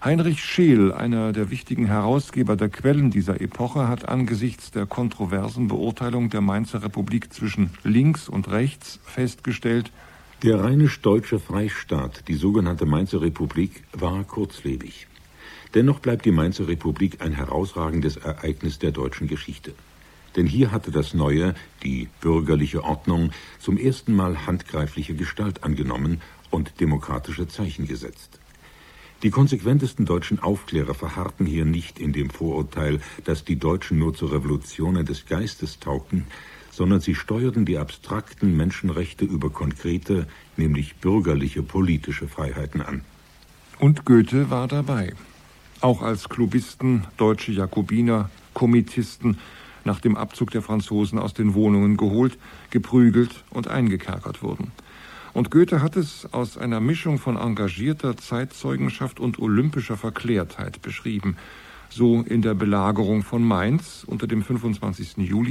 Heinrich Scheel, einer der wichtigen Herausgeber der Quellen dieser Epoche, hat angesichts der kontroversen Beurteilung der Mainzer Republik zwischen links und rechts festgestellt: Der rheinisch-deutsche Freistaat, die sogenannte Mainzer Republik, war kurzlebig. Dennoch bleibt die Mainzer Republik ein herausragendes Ereignis der deutschen Geschichte. Denn hier hatte das Neue, die bürgerliche Ordnung, zum ersten Mal handgreifliche Gestalt angenommen und demokratische Zeichen gesetzt. Die konsequentesten deutschen Aufklärer verharrten hier nicht in dem Vorurteil, dass die Deutschen nur zu Revolutionen des Geistes taugten, sondern sie steuerten die abstrakten Menschenrechte über konkrete, nämlich bürgerliche politische Freiheiten an. Und Goethe war dabei. Auch als Klubisten, deutsche Jakobiner, Komitisten nach dem Abzug der Franzosen aus den Wohnungen geholt, geprügelt und eingekerkert wurden. Und Goethe hat es aus einer Mischung von engagierter Zeitzeugenschaft und olympischer Verklärtheit beschrieben, so in der Belagerung von Mainz unter dem 25. Juli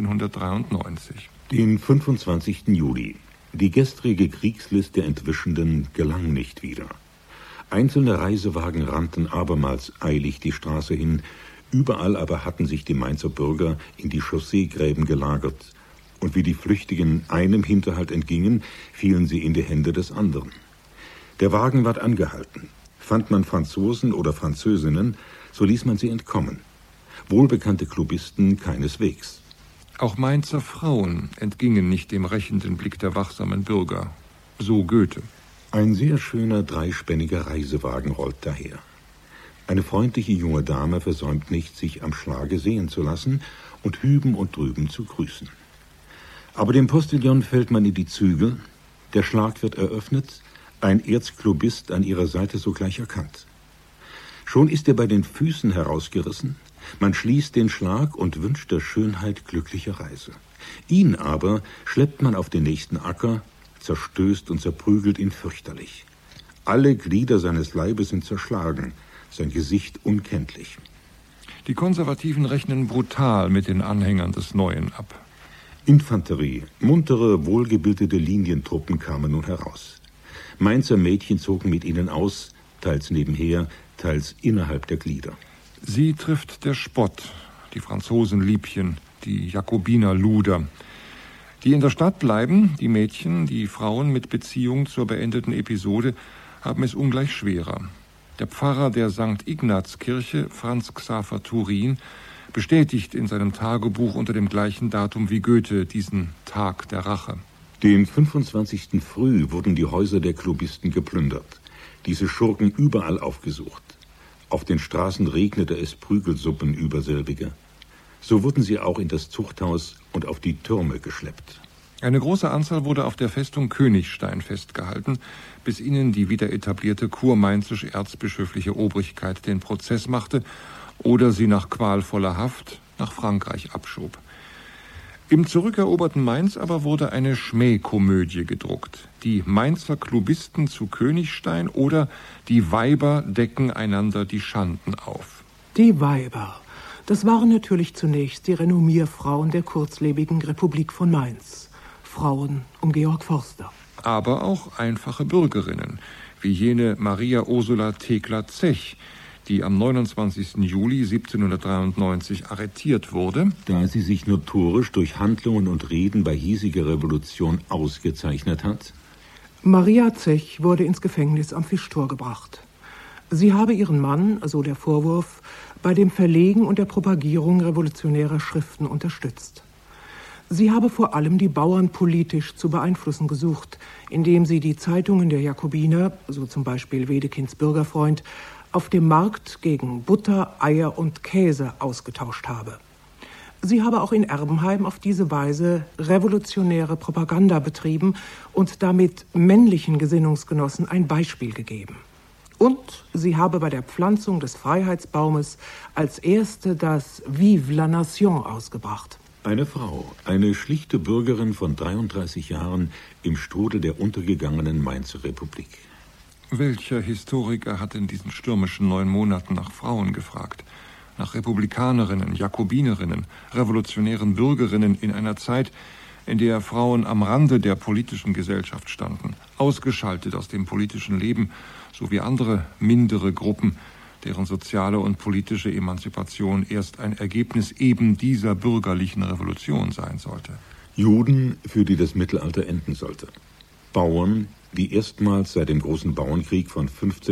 1793. Den 25. Juli. Die gestrige Kriegslist der Entwischenden gelang nicht wieder. Einzelne Reisewagen rannten abermals eilig die Straße hin, überall aber hatten sich die Mainzer Bürger in die Chausseegräben gelagert, und wie die Flüchtigen einem Hinterhalt entgingen, fielen sie in die Hände des anderen. Der Wagen ward angehalten. Fand man Franzosen oder Französinnen, so ließ man sie entkommen. Wohlbekannte Klubisten keineswegs. Auch Mainzer Frauen entgingen nicht dem rächenden Blick der wachsamen Bürger. So Goethe. Ein sehr schöner, dreispänniger Reisewagen rollt daher. Eine freundliche junge Dame versäumt nicht, sich am Schlage sehen zu lassen und hüben und drüben zu grüßen. Aber dem Postillon fällt man in die Zügel, der Schlag wird eröffnet, ein Erzklubist an ihrer Seite sogleich erkannt. Schon ist er bei den Füßen herausgerissen, man schließt den Schlag und wünscht der Schönheit glückliche Reise. Ihn aber schleppt man auf den nächsten Acker, zerstößt und zerprügelt ihn fürchterlich. Alle Glieder seines Leibes sind zerschlagen, sein Gesicht unkenntlich. Die Konservativen rechnen brutal mit den Anhängern des Neuen ab. Infanterie, muntere, wohlgebildete Linientruppen kamen nun heraus. Mainzer Mädchen zogen mit ihnen aus, teils nebenher, teils innerhalb der Glieder. Sie trifft der Spott, die Franzosenliebchen, die Jakobinerluder. Die in der Stadt bleiben, die Mädchen, die Frauen mit Beziehung zur beendeten Episode, haben es ungleich schwerer. Der Pfarrer der St. Ignazkirche, Franz Xaver Turin, bestätigt in seinem Tagebuch unter dem gleichen Datum wie Goethe diesen Tag der Rache. Den 25. Früh wurden die Häuser der Klubisten geplündert, diese Schurken überall aufgesucht. Auf den Straßen regnete es Prügelsuppen über selbige. So wurden sie auch in das Zuchthaus und auf die Türme geschleppt. Eine große Anzahl wurde auf der Festung Königstein festgehalten, bis ihnen die wieder etablierte kurmainzisch-erzbischöfliche Obrigkeit den Prozess machte oder sie nach qualvoller Haft nach Frankreich abschob. Im zurückeroberten Mainz aber wurde eine Schmähkomödie gedruckt. Die Mainzer Klubisten zu Königstein oder die Weiber decken einander die Schanden auf. Die Weiber, das waren natürlich zunächst die Renommierfrauen der kurzlebigen Republik von Mainz. Frauen um Georg Forster. Aber auch einfache Bürgerinnen, wie jene Maria Ursula Thekla-Zech, die am 29. Juli 1793 arretiert wurde, da sie sich notorisch durch Handlungen und Reden bei hiesiger Revolution ausgezeichnet hat. Maria Zech wurde ins Gefängnis am Fischtor gebracht. Sie habe ihren Mann, so der Vorwurf, bei dem Verlegen und der Propagierung revolutionärer Schriften unterstützt. Sie habe vor allem die Bauern politisch zu beeinflussen gesucht, indem sie die Zeitungen der Jakobiner, so zum Beispiel Wedekinds Bürgerfreund, auf dem Markt gegen Butter, Eier und Käse ausgetauscht habe. Sie habe auch in Erbenheim auf diese Weise revolutionäre Propaganda betrieben und damit männlichen Gesinnungsgenossen ein Beispiel gegeben. Und sie habe bei der Pflanzung des Freiheitsbaumes als erste das Vive la Nation ausgebracht. Eine Frau, eine schlichte Bürgerin von 33 Jahren im Strudel der untergegangenen Mainzer Republik. Welcher Historiker hat in diesen stürmischen 9 Monaten nach Frauen gefragt? Nach Republikanerinnen, Jakobinerinnen, revolutionären Bürgerinnen in einer Zeit, in der Frauen am Rande der politischen Gesellschaft standen, ausgeschaltet aus dem politischen Leben, sowie andere mindere Gruppen, deren soziale und politische Emanzipation erst ein Ergebnis eben dieser bürgerlichen Revolution sein sollte. Juden, für die das Mittelalter enden sollte. Bauern, die erstmals seit dem großen Bauernkrieg von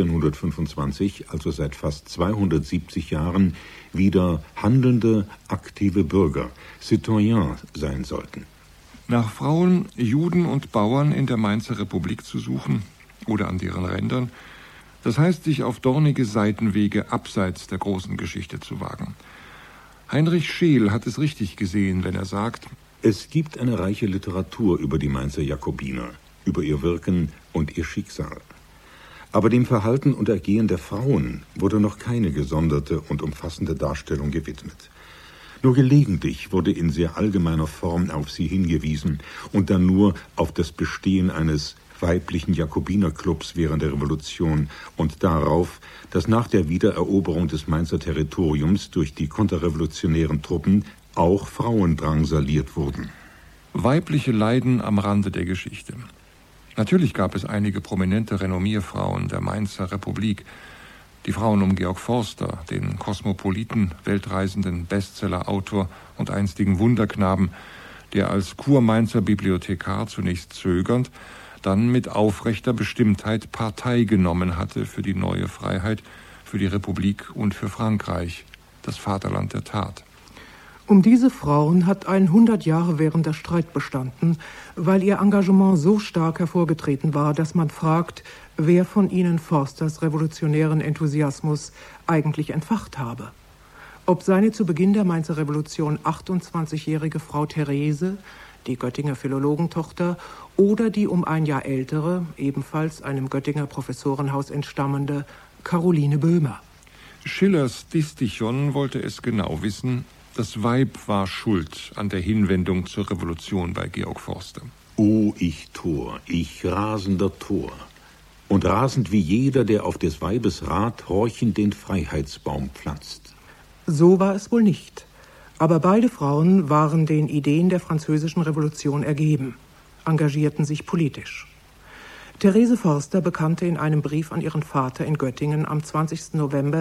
1525, also seit fast 270 Jahren, wieder handelnde, aktive Bürger, Citoyens sein sollten. Nach Frauen, Juden und Bauern in der Mainzer Republik zu suchen oder an deren Rändern, das heißt, sich auf dornige Seitenwege abseits der großen Geschichte zu wagen. Heinrich Scheel hat es richtig gesehen, wenn er sagt: Es gibt eine reiche Literatur über die Mainzer Jakobiner, über ihr Wirken und ihr Schicksal. Aber dem Verhalten und Ergehen der Frauen wurde noch keine gesonderte und umfassende Darstellung gewidmet. Nur gelegentlich wurde in sehr allgemeiner Form auf sie hingewiesen und dann nur auf das Bestehen eines weiblichen Jakobinerclubs während der Revolution und darauf, dass nach der Wiedereroberung des Mainzer Territoriums durch die konterrevolutionären Truppen auch Frauen drangsaliert wurden. Weibliche Leiden am Rande der Geschichte. Natürlich gab es einige prominente Renommierfrauen der Mainzer Republik. Die Frauen um Georg Forster, den Kosmopoliten, weltreisenden Bestsellerautor und einstigen Wunderknaben, der als Kurmainzer Bibliothekar zunächst zögernd, dann mit aufrechter Bestimmtheit Partei genommen hatte für die neue Freiheit, für die Republik und für Frankreich, das Vaterland der Tat. Um diese Frauen hat ein 100 Jahre währender Streit bestanden, weil ihr Engagement so stark hervorgetreten war, dass man fragt, wer von ihnen Forsters revolutionären Enthusiasmus eigentlich entfacht habe. Ob seine zu Beginn der Mainzer Revolution 28-jährige Frau Therese, die Göttinger Philologentochter, oder die um ein Jahr ältere, ebenfalls einem Göttinger Professorenhaus entstammende Caroline Böhmer. Schillers Distichon wollte es genau wissen: Das Weib war schuld an der Hinwendung zur Revolution bei Georg Forster. O ich Tor, ich rasender Tor, und rasend wie jeder, der auf des Weibes Rat horchend den Freiheitsbaum pflanzt. So war es wohl nicht. Aber beide Frauen waren den Ideen der französischen Revolution ergeben, engagierten sich politisch. Therese Forster bekannte in einem Brief an ihren Vater in Göttingen am 20. November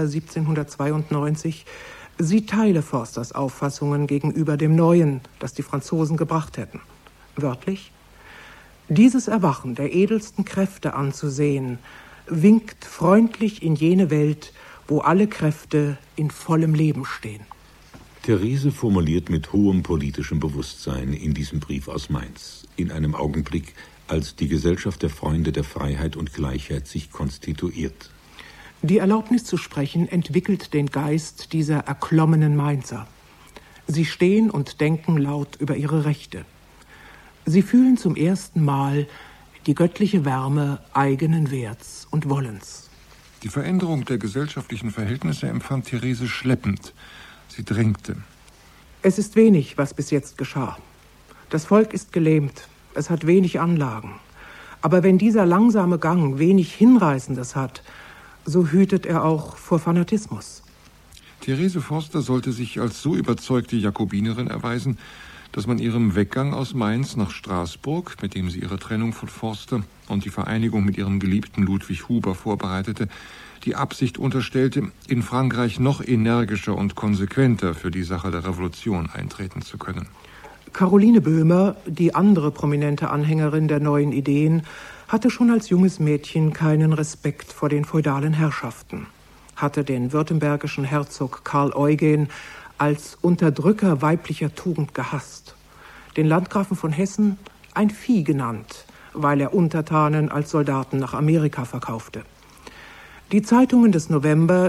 1792, sie teile Forsters Auffassungen gegenüber dem Neuen, das die Franzosen gebracht hätten. Wörtlich: Dieses Erwachen der edelsten Kräfte anzusehen, winkt freundlich in jene Welt, wo alle Kräfte in vollem Leben stehen. Therese formuliert mit hohem politischem Bewusstsein in diesem Brief aus Mainz, in einem Augenblick, als die Gesellschaft der Freunde der Freiheit und Gleichheit sich konstituiert. Die Erlaubnis zu sprechen entwickelt den Geist dieser erklommenen Mainzer. Sie stehen und denken laut über ihre Rechte. Sie fühlen zum ersten Mal die göttliche Wärme eigenen Werts und Wollens. Die Veränderung der gesellschaftlichen Verhältnisse empfand Therese schleppend. Sie drängte. Es ist wenig, was bis jetzt geschah. Das Volk ist gelähmt, es hat wenig Anlagen. Aber wenn dieser langsame Gang wenig Hinreißendes hat, so hütet er auch vor Fanatismus. Therese Forster sollte sich als so überzeugte Jakobinerin erweisen, dass man ihrem Weggang aus Mainz nach Straßburg, mit dem sie ihre Trennung von Forster und die Vereinigung mit ihrem geliebten Ludwig Huber vorbereitete, die Absicht unterstellte, in Frankreich noch energischer und konsequenter für die Sache der Revolution eintreten zu können. Caroline Böhmer, die andere prominente Anhängerin der neuen Ideen, hatte schon als junges Mädchen keinen Respekt vor den feudalen Herrschaften, hatte den württembergischen Herzog Karl Eugen als Unterdrücker weiblicher Tugend gehasst, den Landgrafen von Hessen ein Vieh genannt, weil er Untertanen als Soldaten nach Amerika verkaufte. Die Zeitungen des November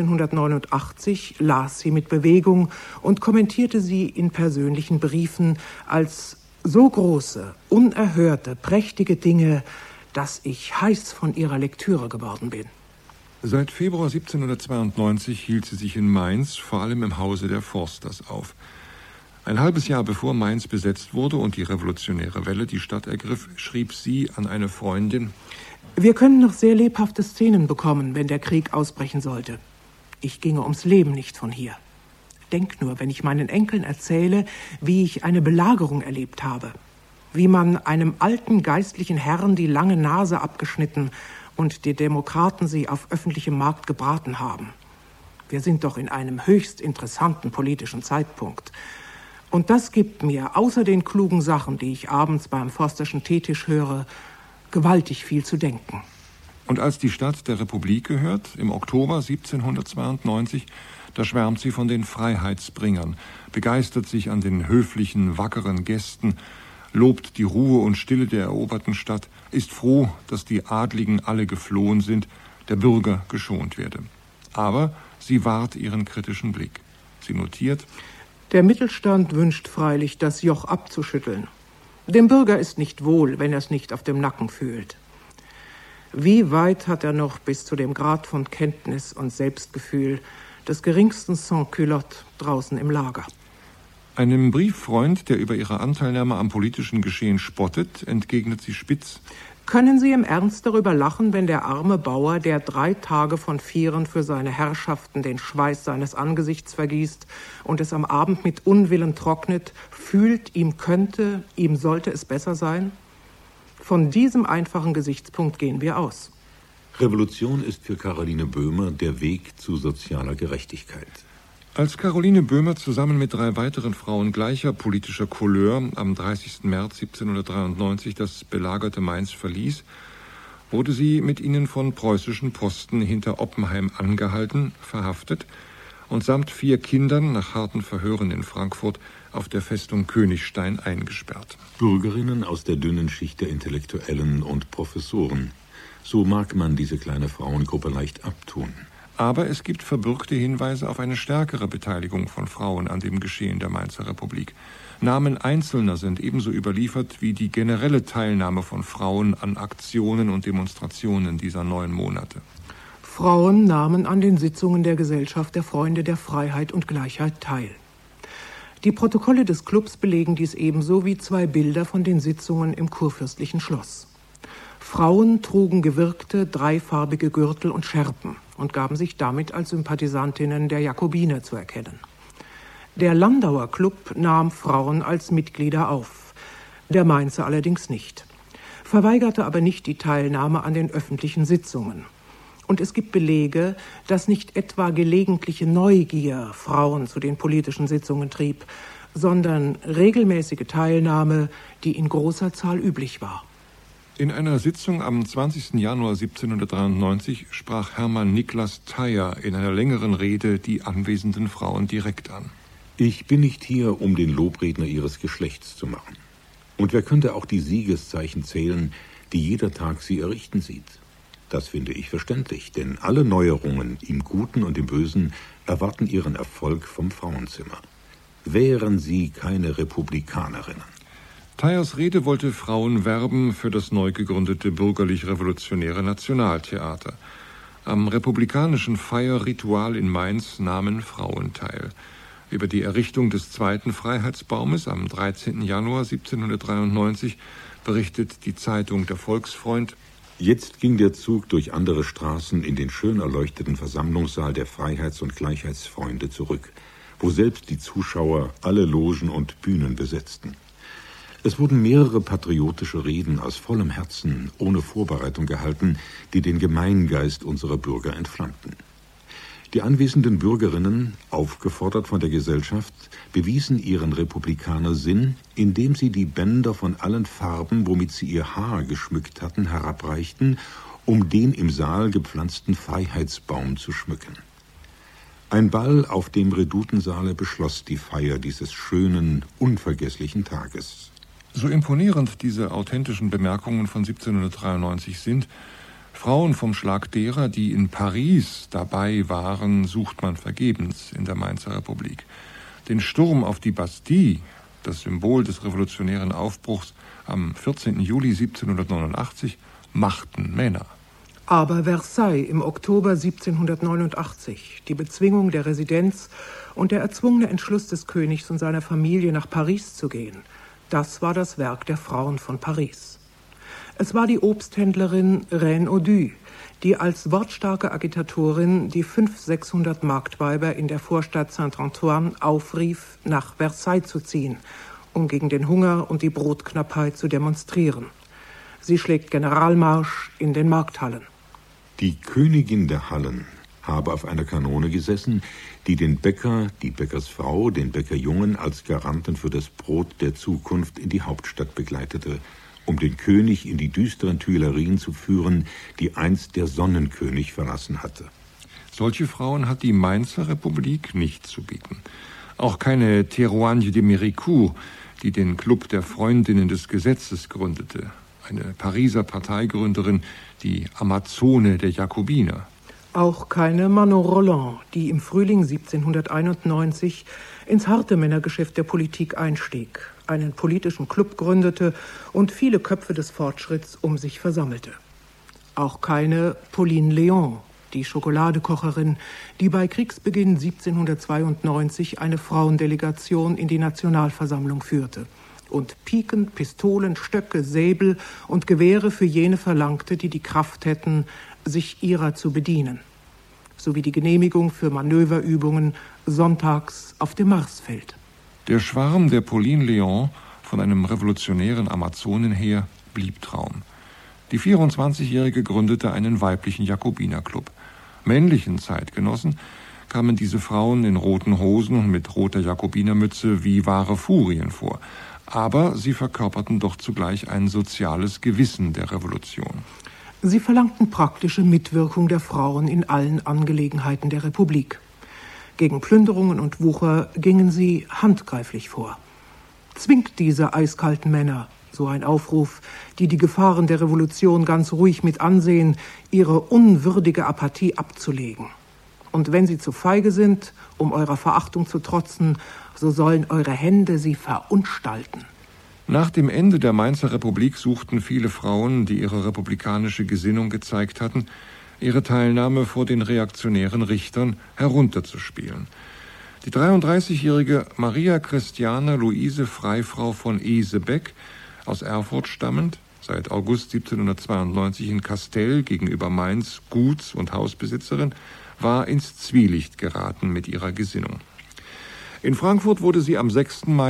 1789 las sie mit Bewegung und kommentierte sie in persönlichen Briefen als so große, unerhörte, prächtige Dinge, dass ich heiß von ihrer Lektüre geworden bin. Seit Februar 1792 hielt sie sich in Mainz, vor allem im Hause der Forsters, auf. Ein halbes Jahr bevor Mainz besetzt wurde und die revolutionäre Welle die Stadt ergriff, schrieb sie an eine Freundin: Wir können noch sehr lebhafte Szenen bekommen, wenn der Krieg ausbrechen sollte. Ich ginge ums Leben nicht von hier. Denk nur, wenn ich meinen Enkeln erzähle, wie ich eine Belagerung erlebt habe, wie man einem alten geistlichen Herrn die lange Nase abgeschnitten und die Demokraten sie auf öffentlichem Markt gebraten haben, Wir sind doch in einem höchst interessanten politischen Zeitpunkt. Und das gibt mir, außer den klugen Sachen, die ich abends beim Forsterschen Teetisch höre, gewaltig viel zu denken. Und als die Stadt der Republik gehört, im Oktober 1792, da schwärmt sie von den Freiheitsbringern, begeistert sich an den höflichen, wackeren Gästen, lobt die Ruhe und Stille der eroberten Stadt, ist froh, dass die Adligen alle geflohen sind, der Bürger geschont werde. Aber sie wahrt ihren kritischen Blick. Sie notiert: Der Mittelstand wünscht freilich, das Joch abzuschütteln. Dem Bürger ist nicht wohl, wenn er es nicht auf dem Nacken fühlt. Wie weit hat er noch bis zu dem Grad von Kenntnis und Selbstgefühl des geringsten Sans-Culotte draußen im Lager? Einem Brieffreund, der über ihre Anteilnahme am politischen Geschehen spottet, entgegnet sie spitz: Können Sie im Ernst darüber lachen, wenn der arme Bauer, der 3 Tage von 4 für seine Herrschaften den Schweiß seines Angesichts vergießt und es am Abend mit Unwillen trocknet, fühlt, ihm sollte es besser sein? Von diesem einfachen Gesichtspunkt gehen wir aus. Revolution ist für Caroline Böhmer der Weg zu sozialer Gerechtigkeit. Als Caroline Böhmer zusammen mit 3 weiteren Frauen gleicher politischer Couleur am 30. März 1793 das belagerte Mainz verließ, wurde sie mit ihnen von preußischen Posten hinter Oppenheim angehalten, verhaftet und samt 4 Kindern nach harten Verhören in Frankfurt auf der Festung Königstein eingesperrt. Bürgerinnen aus der dünnen Schicht der Intellektuellen und Professoren. So mag man diese kleine Frauengruppe leicht abtun. Aber es gibt verbürgte Hinweise auf eine stärkere Beteiligung von Frauen an dem Geschehen der Mainzer Republik. Namen Einzelner sind ebenso überliefert wie die generelle Teilnahme von Frauen an Aktionen und Demonstrationen dieser 9 Monate. Frauen nahmen an den Sitzungen der Gesellschaft der Freunde der Freiheit und Gleichheit teil. Die Protokolle des Clubs belegen dies ebenso wie 2 Bilder von den Sitzungen im kurfürstlichen Schloss. Frauen trugen gewirkte, 3-farbige Gürtel und Schärpen und gaben sich damit als Sympathisantinnen der Jakobiner zu erkennen. Der Landauer Club nahm Frauen als Mitglieder auf, der Mainzer allerdings nicht, verweigerte aber nicht die Teilnahme an den öffentlichen Sitzungen. Und es gibt Belege, dass nicht etwa gelegentliche Neugier Frauen zu den politischen Sitzungen trieb, sondern regelmäßige Teilnahme, die in großer Zahl üblich war. In einer Sitzung am 20. Januar 1793 sprach Hermann Niklas Theyer in einer längeren Rede die anwesenden Frauen direkt an. Ich bin nicht hier, um den Lobredner ihres Geschlechts zu machen. Und wer könnte auch die Siegeszeichen zählen, die jeder Tag sie errichten sieht? Das finde ich verständlich, denn alle Neuerungen im Guten und im Bösen erwarten ihren Erfolg vom Frauenzimmer. Wären sie keine Republikanerinnen. Theyers Rede wollte Frauen werben für das neu gegründete bürgerlich-revolutionäre Nationaltheater. Am republikanischen Feierritual in Mainz nahmen Frauen teil. Über die Errichtung des 2. Freiheitsbaumes am 13. Januar 1793 berichtet die Zeitung Der Volksfreund: Jetzt ging der Zug durch andere Straßen in den schön erleuchteten Versammlungssaal der Freiheits- und Gleichheitsfreunde zurück, wo selbst die Zuschauer alle Logen und Bühnen besetzten. Es wurden mehrere patriotische Reden aus vollem Herzen, ohne Vorbereitung gehalten, die den Gemeingeist unserer Bürger entflammten. Die anwesenden Bürgerinnen, aufgefordert von der Gesellschaft, bewiesen ihren Republikanersinn, indem sie die Bänder von allen Farben, womit sie ihr Haar geschmückt hatten, herabreichten, um den im Saal gepflanzten Freiheitsbaum zu schmücken. Ein Ball auf dem Redutensaale beschloss die Feier dieses schönen, unvergesslichen Tages. So imponierend diese authentischen Bemerkungen von 1793 sind, Frauen vom Schlag derer, die in Paris dabei waren, sucht man vergebens in der Mainzer Republik. Den Sturm auf die Bastille, das Symbol des revolutionären Aufbruchs, am 14. Juli 1789, machten Männer. Aber Versailles im Oktober 1789, die Bezwingung der Residenz und der erzwungene Entschluss des Königs und seiner Familie nach Paris zu gehen, das war das Werk der Frauen von Paris. Es war die Obsthändlerin Reine Audu, die als wortstarke Agitatorin die 500-600 Marktweiber in der Vorstadt Saint-Antoine aufrief, nach Versailles zu ziehen, um gegen den Hunger und die Brotknappheit zu demonstrieren. Sie schlägt Generalmarsch in den Markthallen. Die Königin der Hallen habe auf einer Kanone gesessen, die den Bäcker, die Bäckersfrau, den Bäckerjungen als Garanten für das Brot der Zukunft in die Hauptstadt begleitete, um den König in die düsteren Tuilerien zu führen, die einst der Sonnenkönig verlassen hatte. Solche Frauen hat die Mainzer Republik nicht zu bieten. Auch keine Théroigne de Méricourt, die den Club der Freundinnen des Gesetzes gründete, eine Pariser Parteigründerin, die Amazone der Jakobiner. Auch keine Manon Roland, die im Frühling 1791 ins harte Männergeschäft der Politik einstieg, einen politischen Club gründete und viele Köpfe des Fortschritts um sich versammelte. Auch keine Pauline Léon, die Schokoladekocherin, die bei Kriegsbeginn 1792 eine Frauendelegation in die Nationalversammlung führte und Piken, Pistolen, Stöcke, Säbel und Gewehre für jene verlangte, die die Kraft hätten, sich ihrer zu bedienen, sowie die Genehmigung für Manöverübungen sonntags auf dem Marsfeld. Der Schwarm der Pauline Léon von einem revolutionären Amazonenheer blieb Traum. Die 24-Jährige gründete einen weiblichen Jakobinerclub. Männlichen Zeitgenossen kamen diese Frauen in roten Hosen und mit roter Jakobinermütze wie wahre Furien vor. Aber sie verkörperten doch zugleich ein soziales Gewissen der Revolution. Sie verlangten praktische Mitwirkung der Frauen in allen Angelegenheiten der Republik. Gegen Plünderungen und Wucher gingen sie handgreiflich vor. Zwingt diese eiskalten Männer, so ein Aufruf, die die Gefahren der Revolution ganz ruhig mit ansehen, ihre unwürdige Apathie abzulegen. Und wenn sie zu feige sind, um eurer Verachtung zu trotzen, so sollen eure Hände sie verunstalten. Nach dem Ende der Mainzer Republik suchten viele Frauen, die ihre republikanische Gesinnung gezeigt hatten, ihre Teilnahme vor den reaktionären Richtern herunterzuspielen. Die 33-jährige Maria Christiane Luise Freifrau von Esebeck, aus Erfurt stammend, seit August 1792 in Kastel gegenüber Mainz Guts- und Hausbesitzerin, war ins Zwielicht geraten mit ihrer Gesinnung. In Frankfurt wurde sie am 6. Mai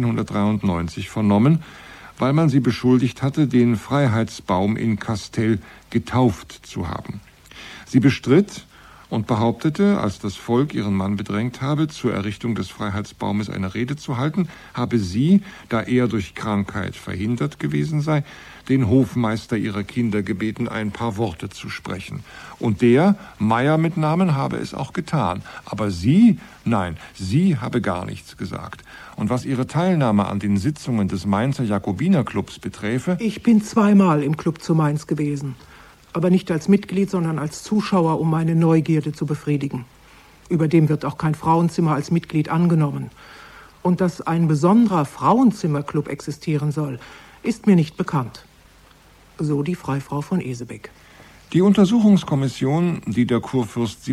1793 vernommen, weil man sie beschuldigt hatte, den Freiheitsbaum in Kastel getauft zu haben. Sie bestritt und behauptete, als das Volk ihren Mann bedrängt habe, zur Errichtung des Freiheitsbaumes eine Rede zu halten, habe sie, da er durch Krankheit verhindert gewesen sei, den Hofmeister ihrer Kinder gebeten, ein paar Worte zu sprechen. Und der, Meier mit Namen, habe es auch getan. Aber sie, nein, sie habe gar nichts gesagt. Und was ihre Teilnahme an den Sitzungen des Mainzer Jakobinerclubs beträfe... Ich bin zweimal im Club zu Mainz gewesen. Aber nicht als Mitglied, sondern als Zuschauer, um meine Neugierde zu befriedigen. Überdem wird auch kein Frauenzimmer als Mitglied angenommen. Und dass ein besonderer Frauenzimmerclub existieren soll, ist mir nicht bekannt. So die Freifrau von Esebeck. Die Untersuchungskommission, die der Kurfürst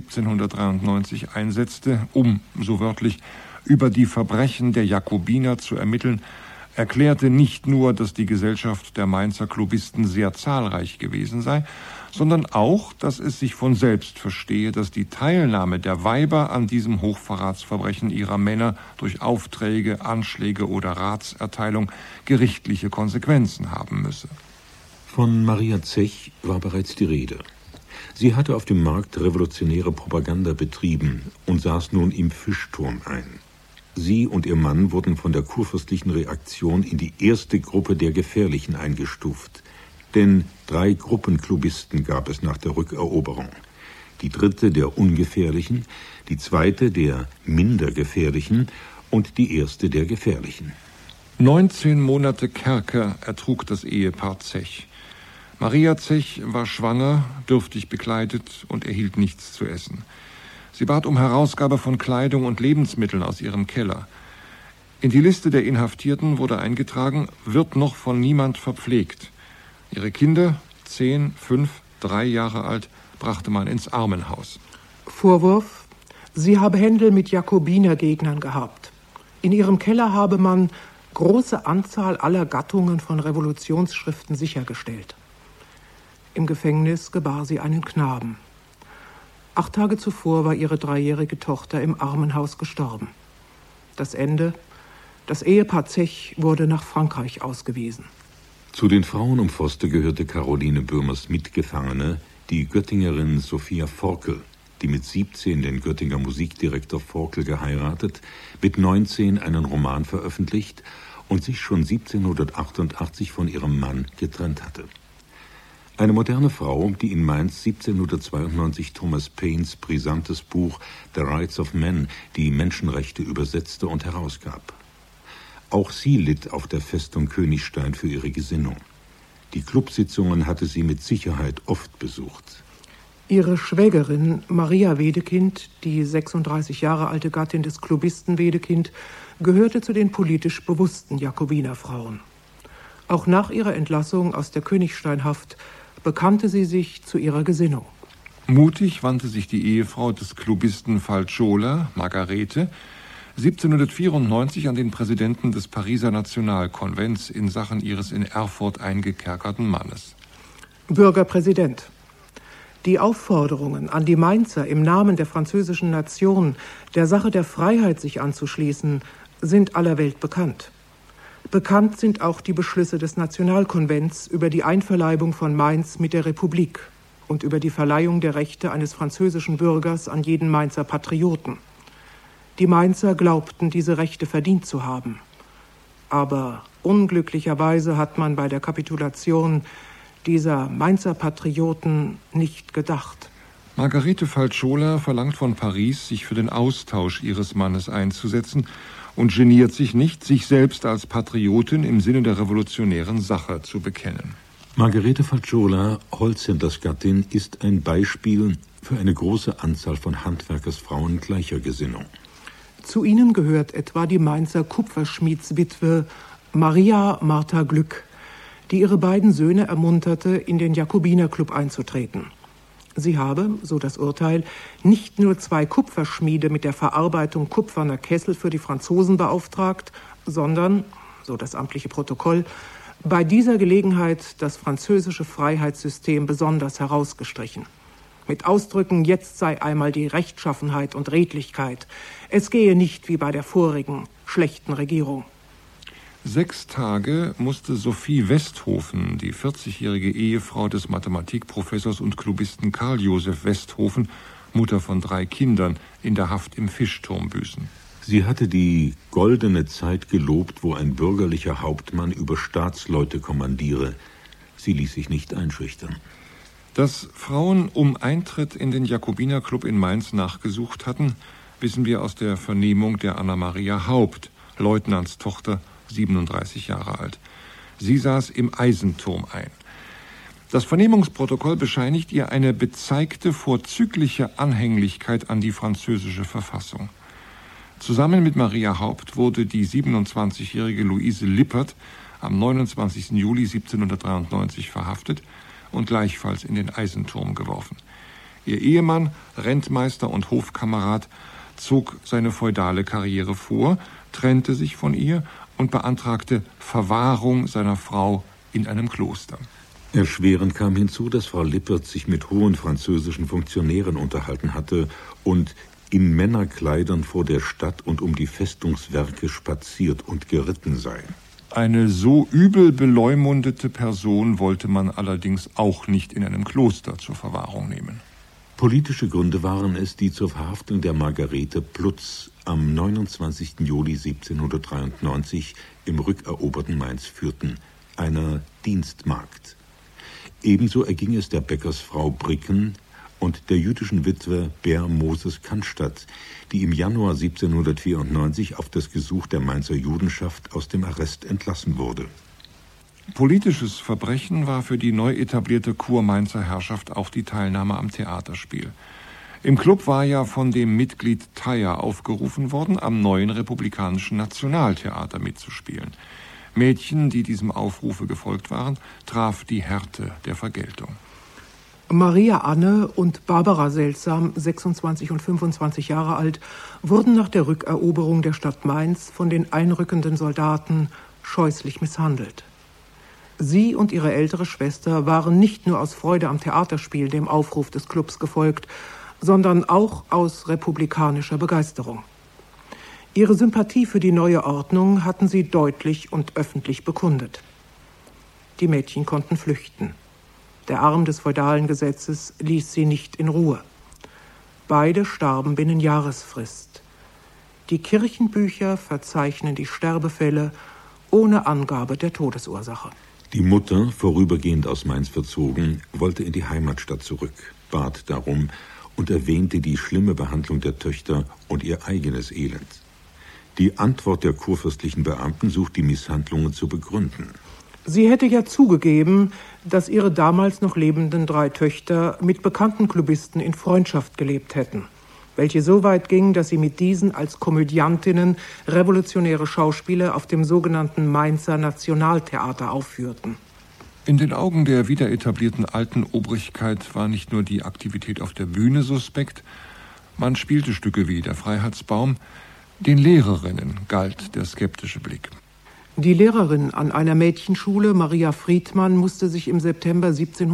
1793 einsetzte, um, so wörtlich, über die Verbrechen der Jakobiner zu ermitteln, erklärte nicht nur, dass die Gesellschaft der Mainzer Klubisten sehr zahlreich gewesen sei, sondern auch, dass es sich von selbst verstehe, dass die Teilnahme der Weiber an diesem Hochverratsverbrechen ihrer Männer durch Aufträge, Anschläge oder Ratserteilung gerichtliche Konsequenzen haben müsse. Von Maria Zech war bereits die Rede. Sie hatte auf dem Markt revolutionäre Propaganda betrieben und saß nun im Fischturm ein. Sie und ihr Mann wurden von der kurfürstlichen Reaktion in die erste Gruppe der Gefährlichen eingestuft. Denn 3 Gruppenklubisten gab es nach der Rückeroberung. Die dritte der Ungefährlichen, die zweite der minder Gefährlichen und die erste der Gefährlichen. 19 Monate Kerker ertrug das Ehepaar Zech. Maria Zech war schwanger, dürftig bekleidet und erhielt nichts zu essen. Sie bat um Herausgabe von Kleidung und Lebensmitteln aus ihrem Keller. In die Liste der Inhaftierten wurde eingetragen, wird noch von niemand verpflegt. Ihre Kinder, 10, 5, 3 Jahre alt, brachte man ins Armenhaus. Vorwurf: Sie habe Händel mit Jakobinergegnern gehabt. In ihrem Keller habe man große Anzahl aller Gattungen von Revolutionsschriften sichergestellt. Im Gefängnis gebar sie einen Knaben. 8 Tage zuvor war ihre 3-jährige Tochter im Armenhaus gestorben. Das Ende: das Ehepaar Zech wurde nach Frankreich ausgewiesen. Zu den Frauen um Forste gehörte Caroline Böhmers Mitgefangene, die Göttingerin Sophia Forkel, die mit 17 den Göttinger Musikdirektor Forkel geheiratet, mit 19 einen Roman veröffentlicht und sich schon 1788 von ihrem Mann getrennt hatte. Eine moderne Frau, die in Mainz 1792 Thomas Paines brisantes Buch The Rights of Men, die Menschenrechte, übersetzte und herausgab. Auch sie litt auf der Festung Königstein für ihre Gesinnung. Die Clubsitzungen hatte sie mit Sicherheit oft besucht. Ihre Schwägerin Maria Wedekind, die 36 Jahre alte Gattin des Klubisten Wedekind, gehörte zu den politisch bewussten Jakobinerfrauen. Auch nach ihrer Entlassung aus der Königsteinhaft bekannte sie sich zu ihrer Gesinnung. Mutig wandte sich die Ehefrau des Klubisten Falcciola, Margarete, 1794 an den Präsidenten des Pariser Nationalkonvents in Sachen ihres in Erfurt eingekerkerten Mannes. Bürgerpräsident, die Aufforderungen an die Mainzer im Namen der französischen Nation der Sache der Freiheit sich anzuschließen, sind aller Welt bekannt. Bekannt sind auch die Beschlüsse des Nationalkonvents über die Einverleibung von Mainz mit der Republik und über die Verleihung der Rechte eines französischen Bürgers an jeden Mainzer Patrioten. Die Mainzer glaubten, diese Rechte verdient zu haben. Aber unglücklicherweise hat man bei der Kapitulation dieser Mainzer Patrioten nicht gedacht. Margarete Falcciola verlangt von Paris, sich für den Austausch ihres Mannes einzusetzen und geniert sich nicht, sich selbst als Patriotin im Sinne der revolutionären Sache zu bekennen. Margarete Falcciola, Holzhändlersgattin, ist ein Beispiel für eine große Anzahl von Handwerkersfrauen gleicher Gesinnung. Zu ihnen gehört etwa die Mainzer Kupferschmiedswitwe Maria Martha Glück, die ihre beiden Söhne ermunterte, in den Jakobinerclub einzutreten. Sie habe, so das Urteil, nicht nur 2 Kupferschmiede mit der Verarbeitung kupferner Kessel für die Franzosen beauftragt, sondern, so das amtliche Protokoll, bei dieser Gelegenheit das französische Freiheitssystem besonders herausgestrichen. Mit Ausdrücken, jetzt sei einmal die Rechtschaffenheit und Redlichkeit. Es gehe nicht wie bei der vorigen, schlechten Regierung. 6 Tage musste Sophie Westhofen, die 40-jährige Ehefrau des Mathematikprofessors und Klubisten Karl Josef Westhofen, Mutter von 3 Kindern, in der Haft im Fischturm büßen. Sie hatte die goldene Zeit gelobt, wo ein bürgerlicher Hauptmann über Staatsleute kommandiere. Sie ließ sich nicht einschüchtern. Dass Frauen um Eintritt in den Jakobinerclub in Mainz nachgesucht hatten, wissen wir aus der Vernehmung der Anna-Maria Haupt, Leutnantstochter, 37 Jahre alt. Sie saß im Eisenturm ein. Das Vernehmungsprotokoll bescheinigt ihr eine bezeigte vorzügliche Anhänglichkeit an die französische Verfassung. Zusammen mit Maria Haupt wurde die 27-jährige Luise Lippert am 29. Juli 1793 verhaftet und gleichfalls in den Eisenturm geworfen. Ihr Ehemann, Rentmeister und Hofkamerad, zog seine feudale Karriere vor, trennte sich von ihr und beantragte Verwahrung seiner Frau in einem Kloster. Erschwerend kam hinzu, dass Frau Lippert sich mit hohen französischen Funktionären unterhalten hatte und in Männerkleidern vor der Stadt und um die Festungswerke spaziert und geritten sei. Eine so übel beleumundete Person wollte man allerdings auch nicht in einem Kloster zur Verwahrung nehmen. Politische Gründe waren es, die zur Verhaftung der Margarete Plutz am 29. Juli 1793 im rückeroberten Mainz führten, einer Dienstmagd. Ebenso erging es der Bäckersfrau Bricken und der jüdischen Witwe Ber Moses Cannstatt, die im Januar 1794 auf das Gesuch der Mainzer Judenschaft aus dem Arrest entlassen wurde. Politisches Verbrechen war für die neu etablierte Kurmainzer Herrschaft auch die Teilnahme am Theaterspiel. Im Club war ja von dem Mitglied Thayer aufgerufen worden, am neuen Republikanischen Nationaltheater mitzuspielen. Mädchen, die diesem Aufrufe gefolgt waren, traf die Härte der Vergeltung. Maria Anne und Barbara Seltsam, 26 und 25 Jahre alt, wurden nach der Rückeroberung der Stadt Mainz von den einrückenden Soldaten scheußlich misshandelt. Sie und ihre ältere Schwester waren nicht nur aus Freude am Theaterspiel dem Aufruf des Clubs gefolgt, sondern auch aus republikanischer Begeisterung. Ihre Sympathie für die neue Ordnung hatten sie deutlich und öffentlich bekundet. Die Mädchen konnten flüchten. Der Arm des feudalen Gesetzes ließ sie nicht in Ruhe. beide starben binnen Jahresfrist. Die Kirchenbücher verzeichnen die Sterbefälle ohne Angabe der Todesursache. Die Mutter, vorübergehend aus Mainz verzogen, wollte in die Heimatstadt zurück, bat darum und erwähnte die schlimme Behandlung der Töchter und ihr eigenes Elend. Die Antwort der kurfürstlichen Beamten sucht die Misshandlungen zu begründen. Sie hätte ja zugegeben, dass ihre damals noch lebenden 3 Töchter mit bekannten Klubisten in Freundschaft gelebt hätten, welche so weit ging, dass sie mit diesen als Komödiantinnen revolutionäre Schauspiele auf dem sogenannten Mainzer Nationaltheater aufführten. In den Augen der wiederetablierten alten Obrigkeit war nicht nur die Aktivität auf der Bühne suspekt, man spielte Stücke wie Der Freiheitsbaum, den Lehrerinnen galt der skeptische Blick. Die Lehrerin an einer Mädchenschule, Maria Friedmann, musste sich im September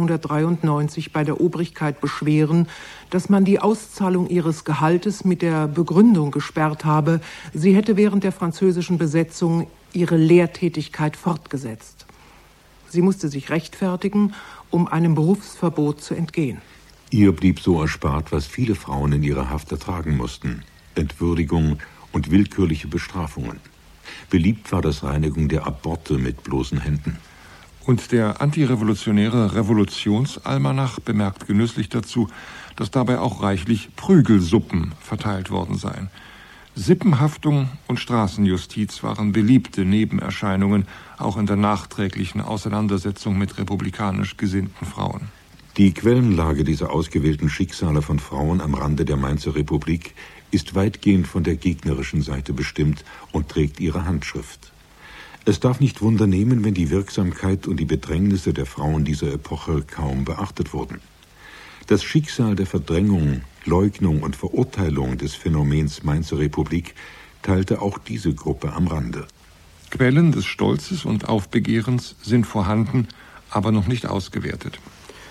1793 bei der Obrigkeit beschweren, dass man die Auszahlung ihres Gehaltes mit der Begründung gesperrt habe, sie hätte während der französischen Besetzung ihre Lehrtätigkeit fortgesetzt. Sie musste sich rechtfertigen, um einem Berufsverbot zu entgehen. Ihr blieb so erspart, was viele Frauen in ihrer Haft ertragen mussten: Entwürdigung und willkürliche Bestrafungen. Beliebt war das Reinigen der Aborte mit bloßen Händen. Und der antirevolutionäre Revolutionsalmanach bemerkt genüsslich dazu, dass dabei auch reichlich Prügelsuppen verteilt worden seien. Sippenhaftung und Straßenjustiz waren beliebte Nebenerscheinungen, auch in der nachträglichen Auseinandersetzung mit republikanisch gesinnten Frauen. Die Quellenlage dieser ausgewählten Schicksale von Frauen am Rande der Mainzer Republik ist weitgehend von der gegnerischen Seite bestimmt und trägt ihre Handschrift. Es darf nicht Wunder nehmen, wenn die Wirksamkeit und die Bedrängnisse der Frauen dieser Epoche kaum beachtet wurden. Das Schicksal der Verdrängung, Leugnung und Verurteilung des Phänomens Mainzer Republik teilte auch diese Gruppe am Rande. Quellen des Stolzes und Aufbegehrens sind vorhanden, aber noch nicht ausgewertet.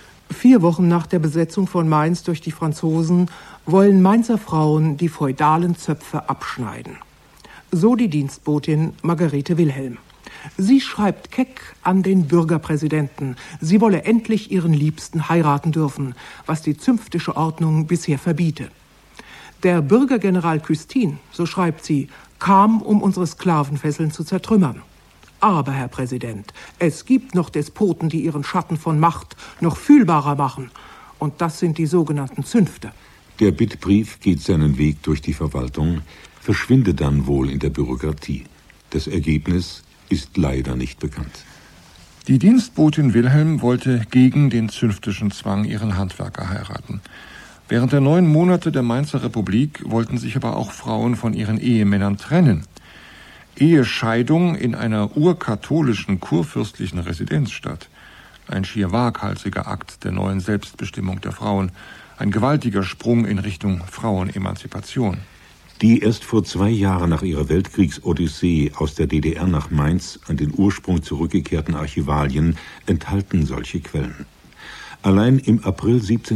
4 Wochen nach der Besetzung von Mainz durch die Franzosen wollen Mainzer Frauen die feudalen Zöpfe abschneiden. So die Dienstbotin Margarete Wilhelm. Sie schreibt keck an den Bürgerpräsidenten, sie wolle endlich ihren Liebsten heiraten dürfen, was die zünftische Ordnung bisher verbiete. Der Bürgergeneral Custine, so schreibt sie, kam, um unsere Sklavenfesseln zu zertrümmern. Aber, Herr Präsident, es gibt noch Despoten, die ihren Schatten von Macht noch fühlbarer machen. Und das sind die sogenannten Zünfte. Der Bittbrief geht seinen Weg durch die Verwaltung, verschwindet dann wohl in der Bürokratie. Das Ergebnis ist leider nicht bekannt. Die Dienstbotin Wilhelm wollte gegen den zünftischen Zwang ihren Handwerker heiraten. Während der 9 Monate der Mainzer Republik wollten sich aber auch Frauen von ihren Ehemännern trennen. Ehescheidung in einer urkatholischen kurfürstlichen Residenzstadt. Ein schier waghalsiger Akt der neuen Selbstbestimmung der Frauen. Ein gewaltiger Sprung in Richtung Frauenemanzipation. Die erst vor 2 Jahren nach ihrer Weltkriegsodyssee aus der DDR nach Mainz an den Ursprung zurückgekehrten Archivalien enthalten solche Quellen. Allein im April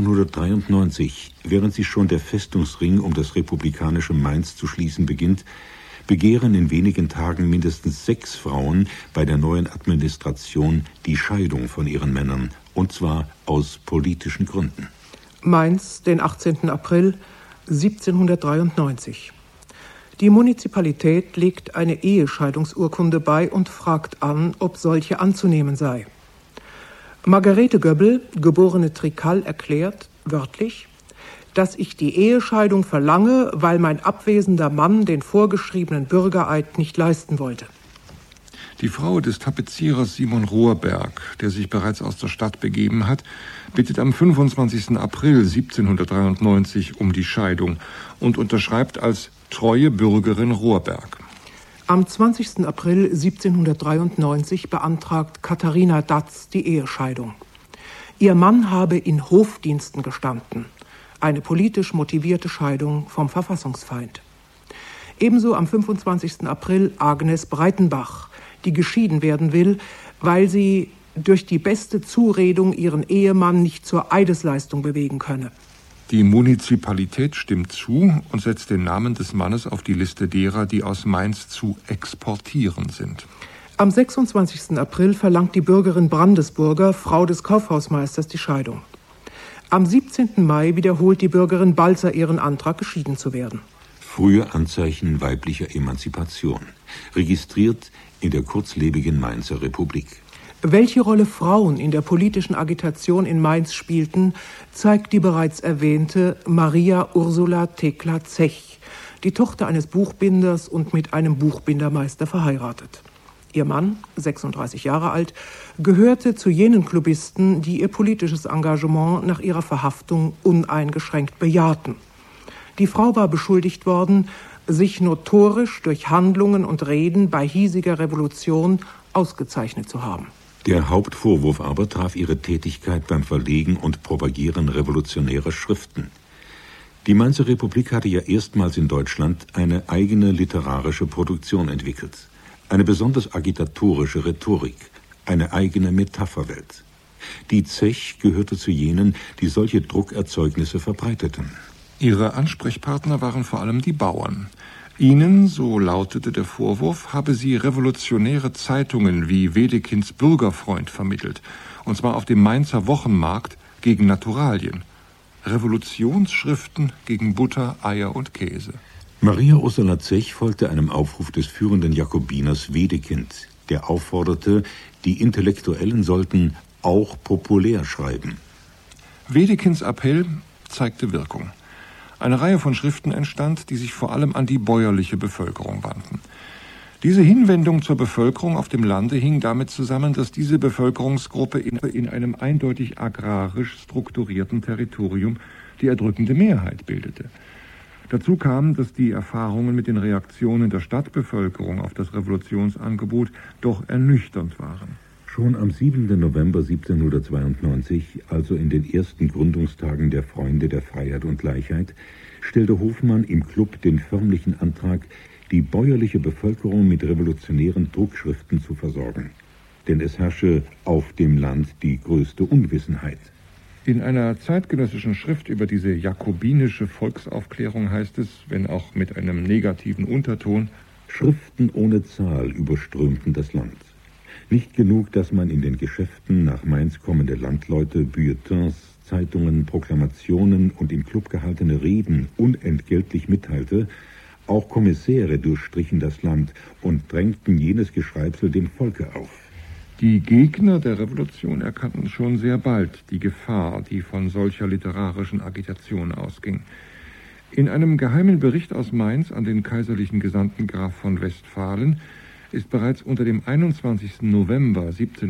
1793, während sich schon der Festungsring um das republikanische Mainz zu schließen beginnt, begehren in wenigen Tagen mindestens 6 Frauen bei der neuen Administration die Scheidung von ihren Männern, und zwar aus politischen Gründen. Mainz, den 18. April 1793. Die Munizipalität legt eine Ehescheidungsurkunde bei und fragt an, ob solche anzunehmen sei. Margarete Göbbel, geborene Tricall, erklärt, wörtlich, dass ich die Ehescheidung verlange, weil mein abwesender Mann den vorgeschriebenen Bürgereid nicht leisten wollte. Die Frau des Tapezierers Simon Rohrberg, der sich bereits aus der Stadt begeben hat, bittet am 25. April 1793 um die Scheidung und unterschreibt als treue Bürgerin Rohrberg. Am 20. April 1793 beantragt Katharina Datz die Ehescheidung. Ihr Mann habe in Hofdiensten gestanden. Eine politisch motivierte Scheidung vom Verfassungsfeind. Ebenso am 25. April Agnes Breitenbach, die geschieden werden will, weil sie durch die beste Zuredung ihren Ehemann nicht zur Eidesleistung bewegen könne. Die Munizipalität stimmt zu und setzt den Namen des Mannes auf die Liste derer, die aus Mainz zu exportieren sind. Am 26. April verlangt die Bürgerin Brandesburger, Frau des Kaufhausmeisters, die Scheidung. Am 17. Mai wiederholt die Bürgerin Balzer ihren Antrag, geschieden zu werden. Frühe Anzeichen weiblicher Emanzipation, registriert in der kurzlebigen Mainzer Republik. Welche Rolle Frauen in der politischen Agitation in Mainz spielten, zeigt die bereits erwähnte Maria Ursula Thekla-Zech, die Tochter eines Buchbinders und mit einem Buchbindermeister verheiratet. Ihr Mann, 36 Jahre alt, gehörte zu jenen Klubisten, die ihr politisches Engagement nach ihrer Verhaftung uneingeschränkt bejahten. Die Frau war beschuldigt worden, sich notorisch durch Handlungen und Reden bei hiesiger Revolution ausgezeichnet zu haben. Der Hauptvorwurf aber traf ihre Tätigkeit beim Verlegen und Propagieren revolutionärer Schriften. Die Mainzer Republik hatte ja erstmals in Deutschland eine eigene literarische Produktion entwickelt. Eine besonders agitatorische Rhetorik, eine eigene Metapherwelt. Die Zech gehörte zu jenen, die solche Druckerzeugnisse verbreiteten. Ihre Ansprechpartner waren vor allem die Bauern. Ihnen, so lautete der Vorwurf, habe sie revolutionäre Zeitungen wie Wedekinds Bürgerfreund vermittelt, und zwar auf dem Mainzer Wochenmarkt gegen Naturalien. Revolutionsschriften gegen Butter, Eier und Käse. Maria Ursula Zech folgte einem Aufruf des führenden Jakobiners Wedekind, der aufforderte, die Intellektuellen sollten auch populär schreiben. Wedekinds Appell zeigte Wirkung. Eine Reihe von Schriften entstand, die sich vor allem an die bäuerliche Bevölkerung wandten. Diese Hinwendung zur Bevölkerung auf dem Lande hing damit zusammen, dass diese Bevölkerungsgruppe in einem eindeutig agrarisch strukturierten Territorium die erdrückende Mehrheit bildete. Dazu kam, dass die Erfahrungen mit den Reaktionen der Stadtbevölkerung auf das Revolutionsangebot doch ernüchternd waren. Schon am 7. November 1792, also in den ersten Gründungstagen der Freunde der Freiheit und Gleichheit, stellte Hofmann im Club den förmlichen Antrag, die bäuerliche Bevölkerung mit revolutionären Druckschriften zu versorgen. Denn es herrsche auf dem Land die größte Unwissenheit. In einer zeitgenössischen Schrift über diese jakobinische Volksaufklärung heißt es, wenn auch mit einem negativen Unterton: Schriften ohne Zahl überströmten das Land. Nicht genug, dass man in den Geschäften nach Mainz kommende Landleute Bulletins, Zeitungen, Proklamationen und im Club gehaltene Reden unentgeltlich mitteilte, auch Kommissäre durchstrichen das Land und drängten jenes Geschreibsel dem Volke auf. Die Gegner der Revolution erkannten schon sehr bald die Gefahr, die von solcher literarischen Agitation ausging. In einem geheimen Bericht aus Mainz an den kaiserlichen Gesandten Graf von Westphalen ist bereits unter dem 21. November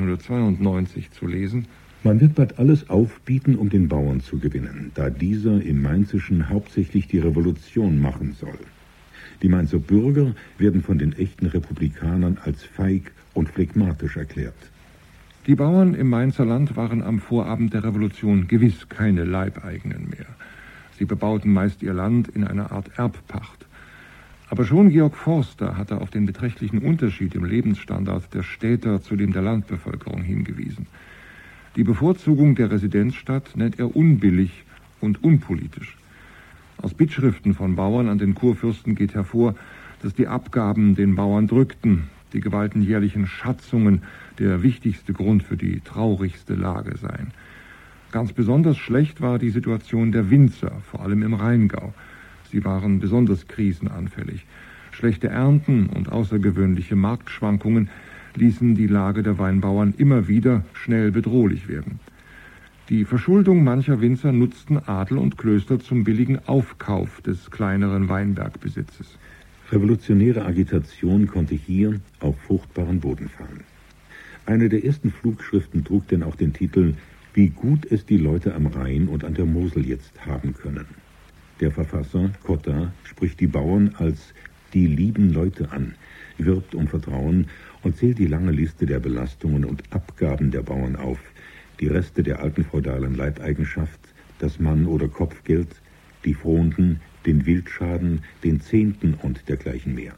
1792 zu lesen: Man wird bald alles aufbieten, um den Bauern zu gewinnen, da dieser im Mainzischen hauptsächlich die Revolution machen soll. Die Mainzer Bürger werden von den echten Republikanern als feig und phlegmatisch erklärt. Die Bauern im Mainzer Land waren am Vorabend der Revolution gewiss keine Leibeigenen mehr. Sie bebauten meist ihr Land in einer Art Erbpacht. Aber schon Georg Forster hatte auf den beträchtlichen Unterschied im Lebensstandard der Städter zu dem der Landbevölkerung hingewiesen. Die Bevorzugung der Residenzstadt nennt er unbillig und unpolitisch. Aus Bittschriften von Bauern an den Kurfürsten geht hervor, dass die Abgaben den Bauern drückten, die gewalten jährlichen Schatzungen der wichtigste Grund für die traurigste Lage seien. Ganz besonders schlecht war die Situation der Winzer, vor allem im Rheingau. Sie waren besonders krisenanfällig. Schlechte Ernten und außergewöhnliche Marktschwankungen ließen die Lage der Weinbauern immer wieder schnell bedrohlich werden. Die Verschuldung mancher Winzer nutzten Adel und Klöster zum billigen Aufkauf des kleineren Weinbergbesitzes. Revolutionäre Agitation konnte hier auf fruchtbaren Boden fallen. Eine der ersten Flugschriften trug denn auch den Titel »Wie gut es die Leute am Rhein und an der Mosel jetzt haben können«. Der Verfasser, Cotta, spricht die Bauern als die lieben Leute an, wirbt um Vertrauen und zählt die lange Liste der Belastungen und Abgaben der Bauern auf, die Reste der alten feudalen Leibeigenschaft, das Mann- oder Kopfgeld, die Fronden, den Wildschaden, den Zehnten und dergleichen mehr.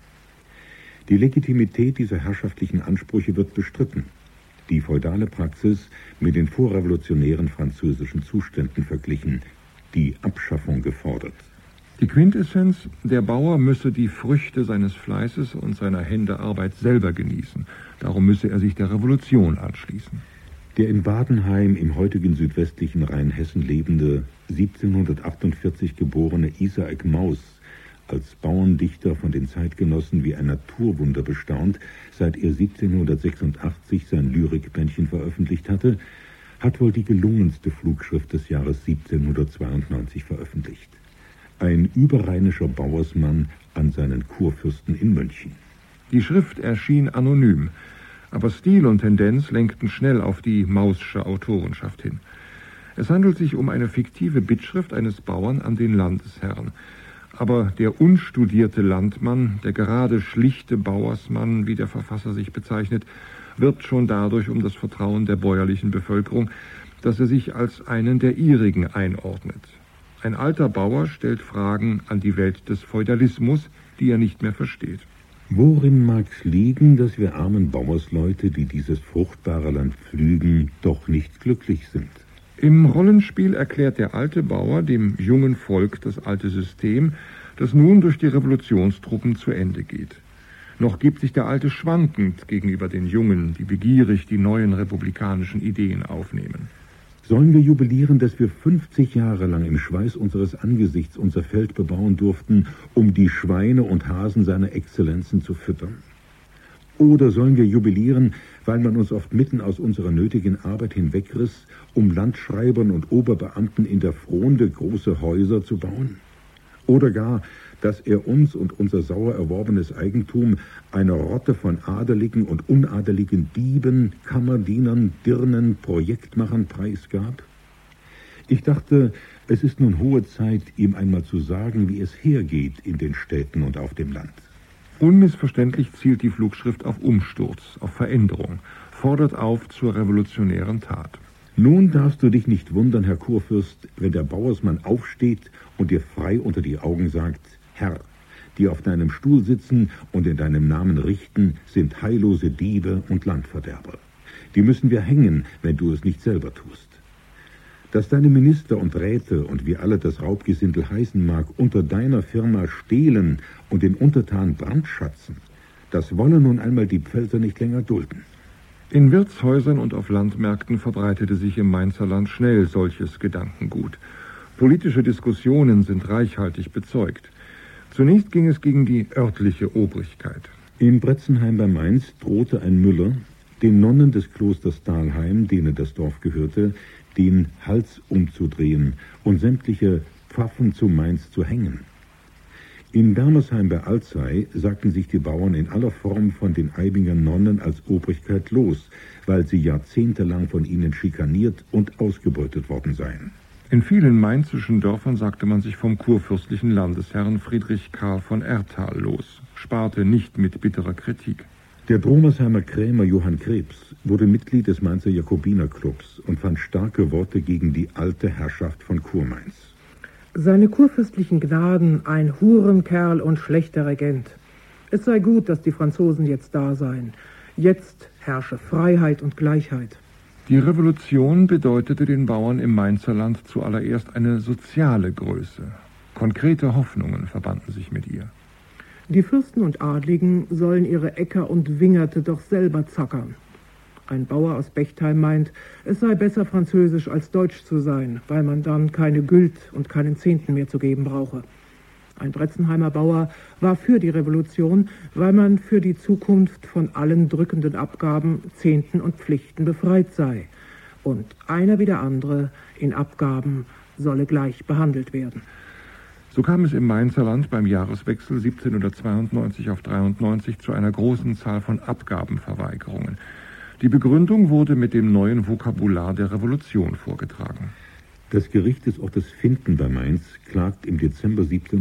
Die Legitimität dieser herrschaftlichen Ansprüche wird bestritten, die feudale Praxis mit den vorrevolutionären französischen Zuständen verglichen, die Abschaffung gefordert. Die Quintessenz: Der Bauer müsse die Früchte seines Fleißes und seiner Hände Arbeit selber genießen. Darum müsse er sich der Revolution anschließen. Der in Badenheim im heutigen südwestlichen Rheinhessen lebende, 1748 geborene Isaak Maus, als Bauerndichter von den Zeitgenossen wie ein Naturwunder bestaunt, seit er 1786 sein Lyrikbändchen veröffentlicht hatte, hat wohl die gelungenste Flugschrift des Jahres 1792 veröffentlicht. Ein überrheinischer Bauersmann an seinen Kurfürsten in München. Die Schrift erschien anonym, aber Stil und Tendenz lenkten schnell auf die Maussche Autorenschaft hin. Es handelt sich um eine fiktive Bittschrift eines Bauern an den Landesherrn. Aber der unstudierte Landmann, der gerade schlichte Bauersmann, wie der Verfasser sich bezeichnet, wirbt schon dadurch um das Vertrauen der bäuerlichen Bevölkerung, dass er sich als einen der ihrigen einordnet. Ein alter Bauer stellt Fragen an die Welt des Feudalismus, die er nicht mehr versteht. Worin mag's liegen, dass wir armen Bauersleute, die dieses fruchtbare Land pflügen, doch nicht glücklich sind? Im Rollenspiel erklärt der alte Bauer dem jungen Volk das alte System, das nun durch die Revolutionstruppen zu Ende geht. Noch gibt sich der Alte schwankend gegenüber den Jungen, die begierig die neuen republikanischen Ideen aufnehmen. Sollen wir jubilieren, dass wir 50 Jahre lang im Schweiß unseres Angesichts unser Feld bebauen durften, um die Schweine und Hasen seiner Exzellenzen zu füttern? Oder sollen wir jubilieren, weil man uns oft mitten aus unserer nötigen Arbeit hinwegriss, um Landschreibern und Oberbeamten in der Fronde große Häuser zu bauen? Oder gar, dass er uns und unser sauer erworbenes Eigentum einer Rotte von adeligen und unadeligen Dieben, Kammerdienern, Dirnen, Projektmachern preisgab? Ich dachte, es ist nun hohe Zeit, ihm einmal zu sagen, wie es hergeht in den Städten und auf dem Land. Unmissverständlich zielt die Flugschrift auf Umsturz, auf Veränderung, fordert auf zur revolutionären Tat. Nun darfst du dich nicht wundern, Herr Kurfürst, wenn der Bauersmann aufsteht und dir frei unter die Augen sagt: Herr, die auf deinem Stuhl sitzen und in deinem Namen richten, sind heillose Diebe und Landverderber. Die müssen wir hängen, wenn du es nicht selber tust. Dass deine Minister und Räte und wie alle das Raubgesindel heißen mag, unter deiner Firma stehlen und den Untertanen brandschatzen, das wollen nun einmal die Pfälzer nicht länger dulden. In Wirtshäusern und auf Landmärkten verbreitete sich im Mainzerland schnell solches Gedankengut. Politische Diskussionen sind reichhaltig bezeugt. Zunächst ging es gegen die örtliche Obrigkeit. In Bretzenheim bei Mainz drohte ein Müller, den Nonnen des Klosters Dahlheim, denen das Dorf gehörte, den Hals umzudrehen und sämtliche Pfaffen zu Mainz zu hängen. In Bermersheim bei Alzey sagten sich die Bauern in aller Form von den Eibinger Nonnen als Obrigkeit los, weil sie jahrzehntelang von ihnen schikaniert und ausgebeutet worden seien. In vielen mainzischen Dörfern sagte man sich vom kurfürstlichen Landesherrn Friedrich Karl von Erthal los, sparte nicht mit bitterer Kritik. Der Dromersheimer Krämer Johann Krebs wurde Mitglied des Mainzer Jakobinerclubs und fand starke Worte gegen die alte Herrschaft von Kurmainz. Seine kurfürstlichen Gnaden, ein Hurenkerl und schlechter Regent. Es sei gut, dass die Franzosen jetzt da seien. Jetzt herrsche Freiheit und Gleichheit. Die Revolution bedeutete den Bauern im Mainzerland zuallererst eine soziale Größe. Konkrete Hoffnungen verbanden sich mit ihr. Die Fürsten und Adligen sollen ihre Äcker und Wingerte doch selber zackern. Ein Bauer aus Bechtheim meint, es sei besser französisch als deutsch zu sein, weil man dann keine Güld und keinen Zehnten mehr zu geben brauche. Ein Bretzenheimer Bauer war für die Revolution, weil man für die Zukunft von allen drückenden Abgaben, Zehnten und Pflichten befreit sei. Und einer wie der andere in Abgaben solle gleich behandelt werden. So kam es im Mainzerland beim Jahreswechsel 1792 auf 93 zu einer großen Zahl von Abgabenverweigerungen. Die Begründung wurde mit dem neuen Vokabular der Revolution vorgetragen. Das Gericht des Ortes Finden bei Mainz klagt im Dezember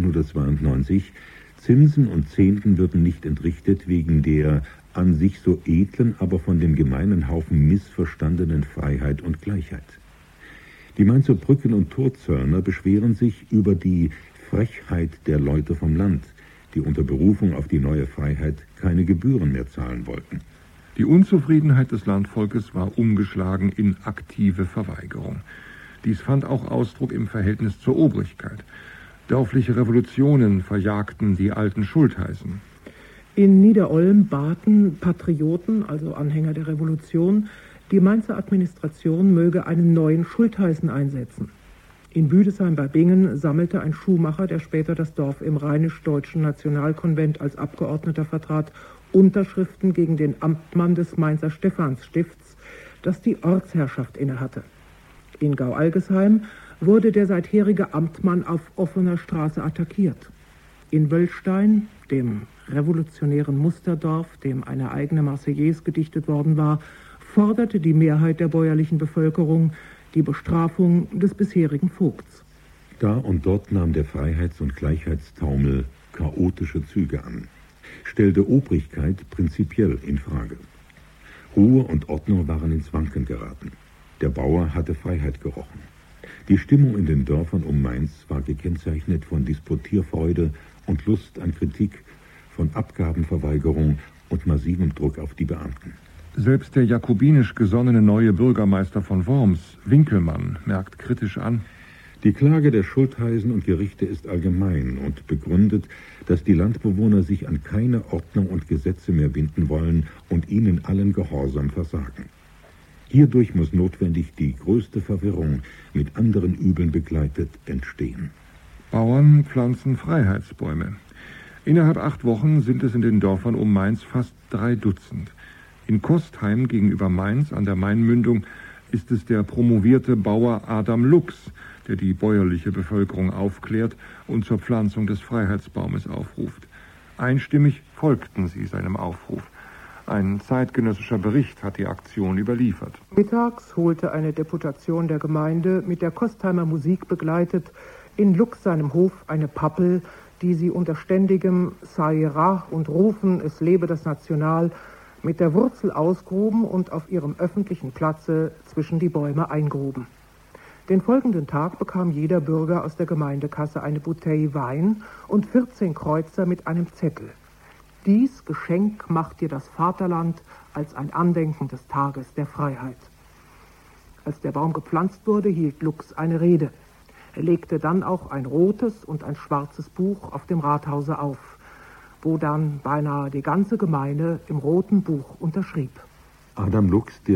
1792, Zinsen und Zehnten würden nicht entrichtet wegen der an sich so edlen, aber von dem gemeinen Haufen missverstandenen Freiheit und Gleichheit. Die Mainzer Brücken- und Torzörner beschweren sich über die Frechheit der Leute vom Land, die unter Berufung auf die neue Freiheit keine Gebühren mehr zahlen wollten. Die Unzufriedenheit des Landvolkes war umgeschlagen in aktive Verweigerung. Dies fand auch Ausdruck im Verhältnis zur Obrigkeit. Dörfliche Revolutionen verjagten die alten Schultheißen. In Niederolm baten Patrioten, also Anhänger der Revolution, Die Mainzer Administration möge einen neuen Schultheißen einsetzen. In Büdesheim bei Bingen sammelte ein Schuhmacher, der später das Dorf im Rheinisch-Deutschen Nationalkonvent als Abgeordneter vertrat, Unterschriften gegen den Amtmann des Mainzer Stephansstifts, das die Ortsherrschaft innehatte. In Gau-Algesheim wurde der seitherige Amtmann auf offener Straße attackiert. In Wöllstein, dem revolutionären Musterdorf, dem eine eigene Marseillaise gedichtet worden war, forderte die Mehrheit der bäuerlichen Bevölkerung die Bestrafung des bisherigen Vogts. Da und dort nahm der Freiheits- und Gleichheitstaumel chaotische Züge an, stellte Obrigkeit prinzipiell in Frage. Ruhe und Ordnung waren ins Wanken geraten. Der Bauer hatte Freiheit gerochen. Die Stimmung in den Dörfern um Mainz war gekennzeichnet von Disputierfreude und Lust an Kritik, von Abgabenverweigerung und massivem Druck auf die Beamten. Selbst der jakobinisch gesonnene neue Bürgermeister von Worms, Winkelmann, merkt kritisch an: Die Klage der Schultheißen und Gerichte ist allgemein und begründet, dass die Landbewohner sich an keine Ordnung und Gesetze mehr binden wollen und ihnen allen Gehorsam versagen. Hierdurch muss notwendig die größte Verwirrung, mit anderen Übeln begleitet, entstehen. Bauern pflanzen Freiheitsbäume. Innerhalb 8 Wochen sind es in den Dörfern um Mainz fast 3 Dutzend. In Kostheim gegenüber Mainz an der Mainmündung ist es der promovierte Bauer Adam Lux, der die bäuerliche Bevölkerung aufklärt und zur Pflanzung des Freiheitsbaumes aufruft. Einstimmig folgten sie seinem Aufruf. Ein zeitgenössischer Bericht hat die Aktion überliefert. Mittags holte eine Deputation der Gemeinde, mit der Kostheimer Musik begleitet, in Lux seinem Hof eine Pappel, die sie unter ständigem Saira und Rufen "Es lebe das National" mit der Wurzel ausgruben und auf ihrem öffentlichen Platze zwischen die Bäume eingruben. Den folgenden Tag bekam jeder Bürger aus der Gemeindekasse eine Bouteille Wein und 14 Kreuzer mit einem Zettel. Dies Geschenk macht dir das Vaterland als ein Andenken des Tages der Freiheit. Als der Baum gepflanzt wurde, hielt Lux eine Rede. Er legte dann auch ein rotes und ein schwarzes Buch auf dem Rathause auf, wo dann beinahe die ganze Gemeinde im roten Buch unterschrieb. Adam Lux, der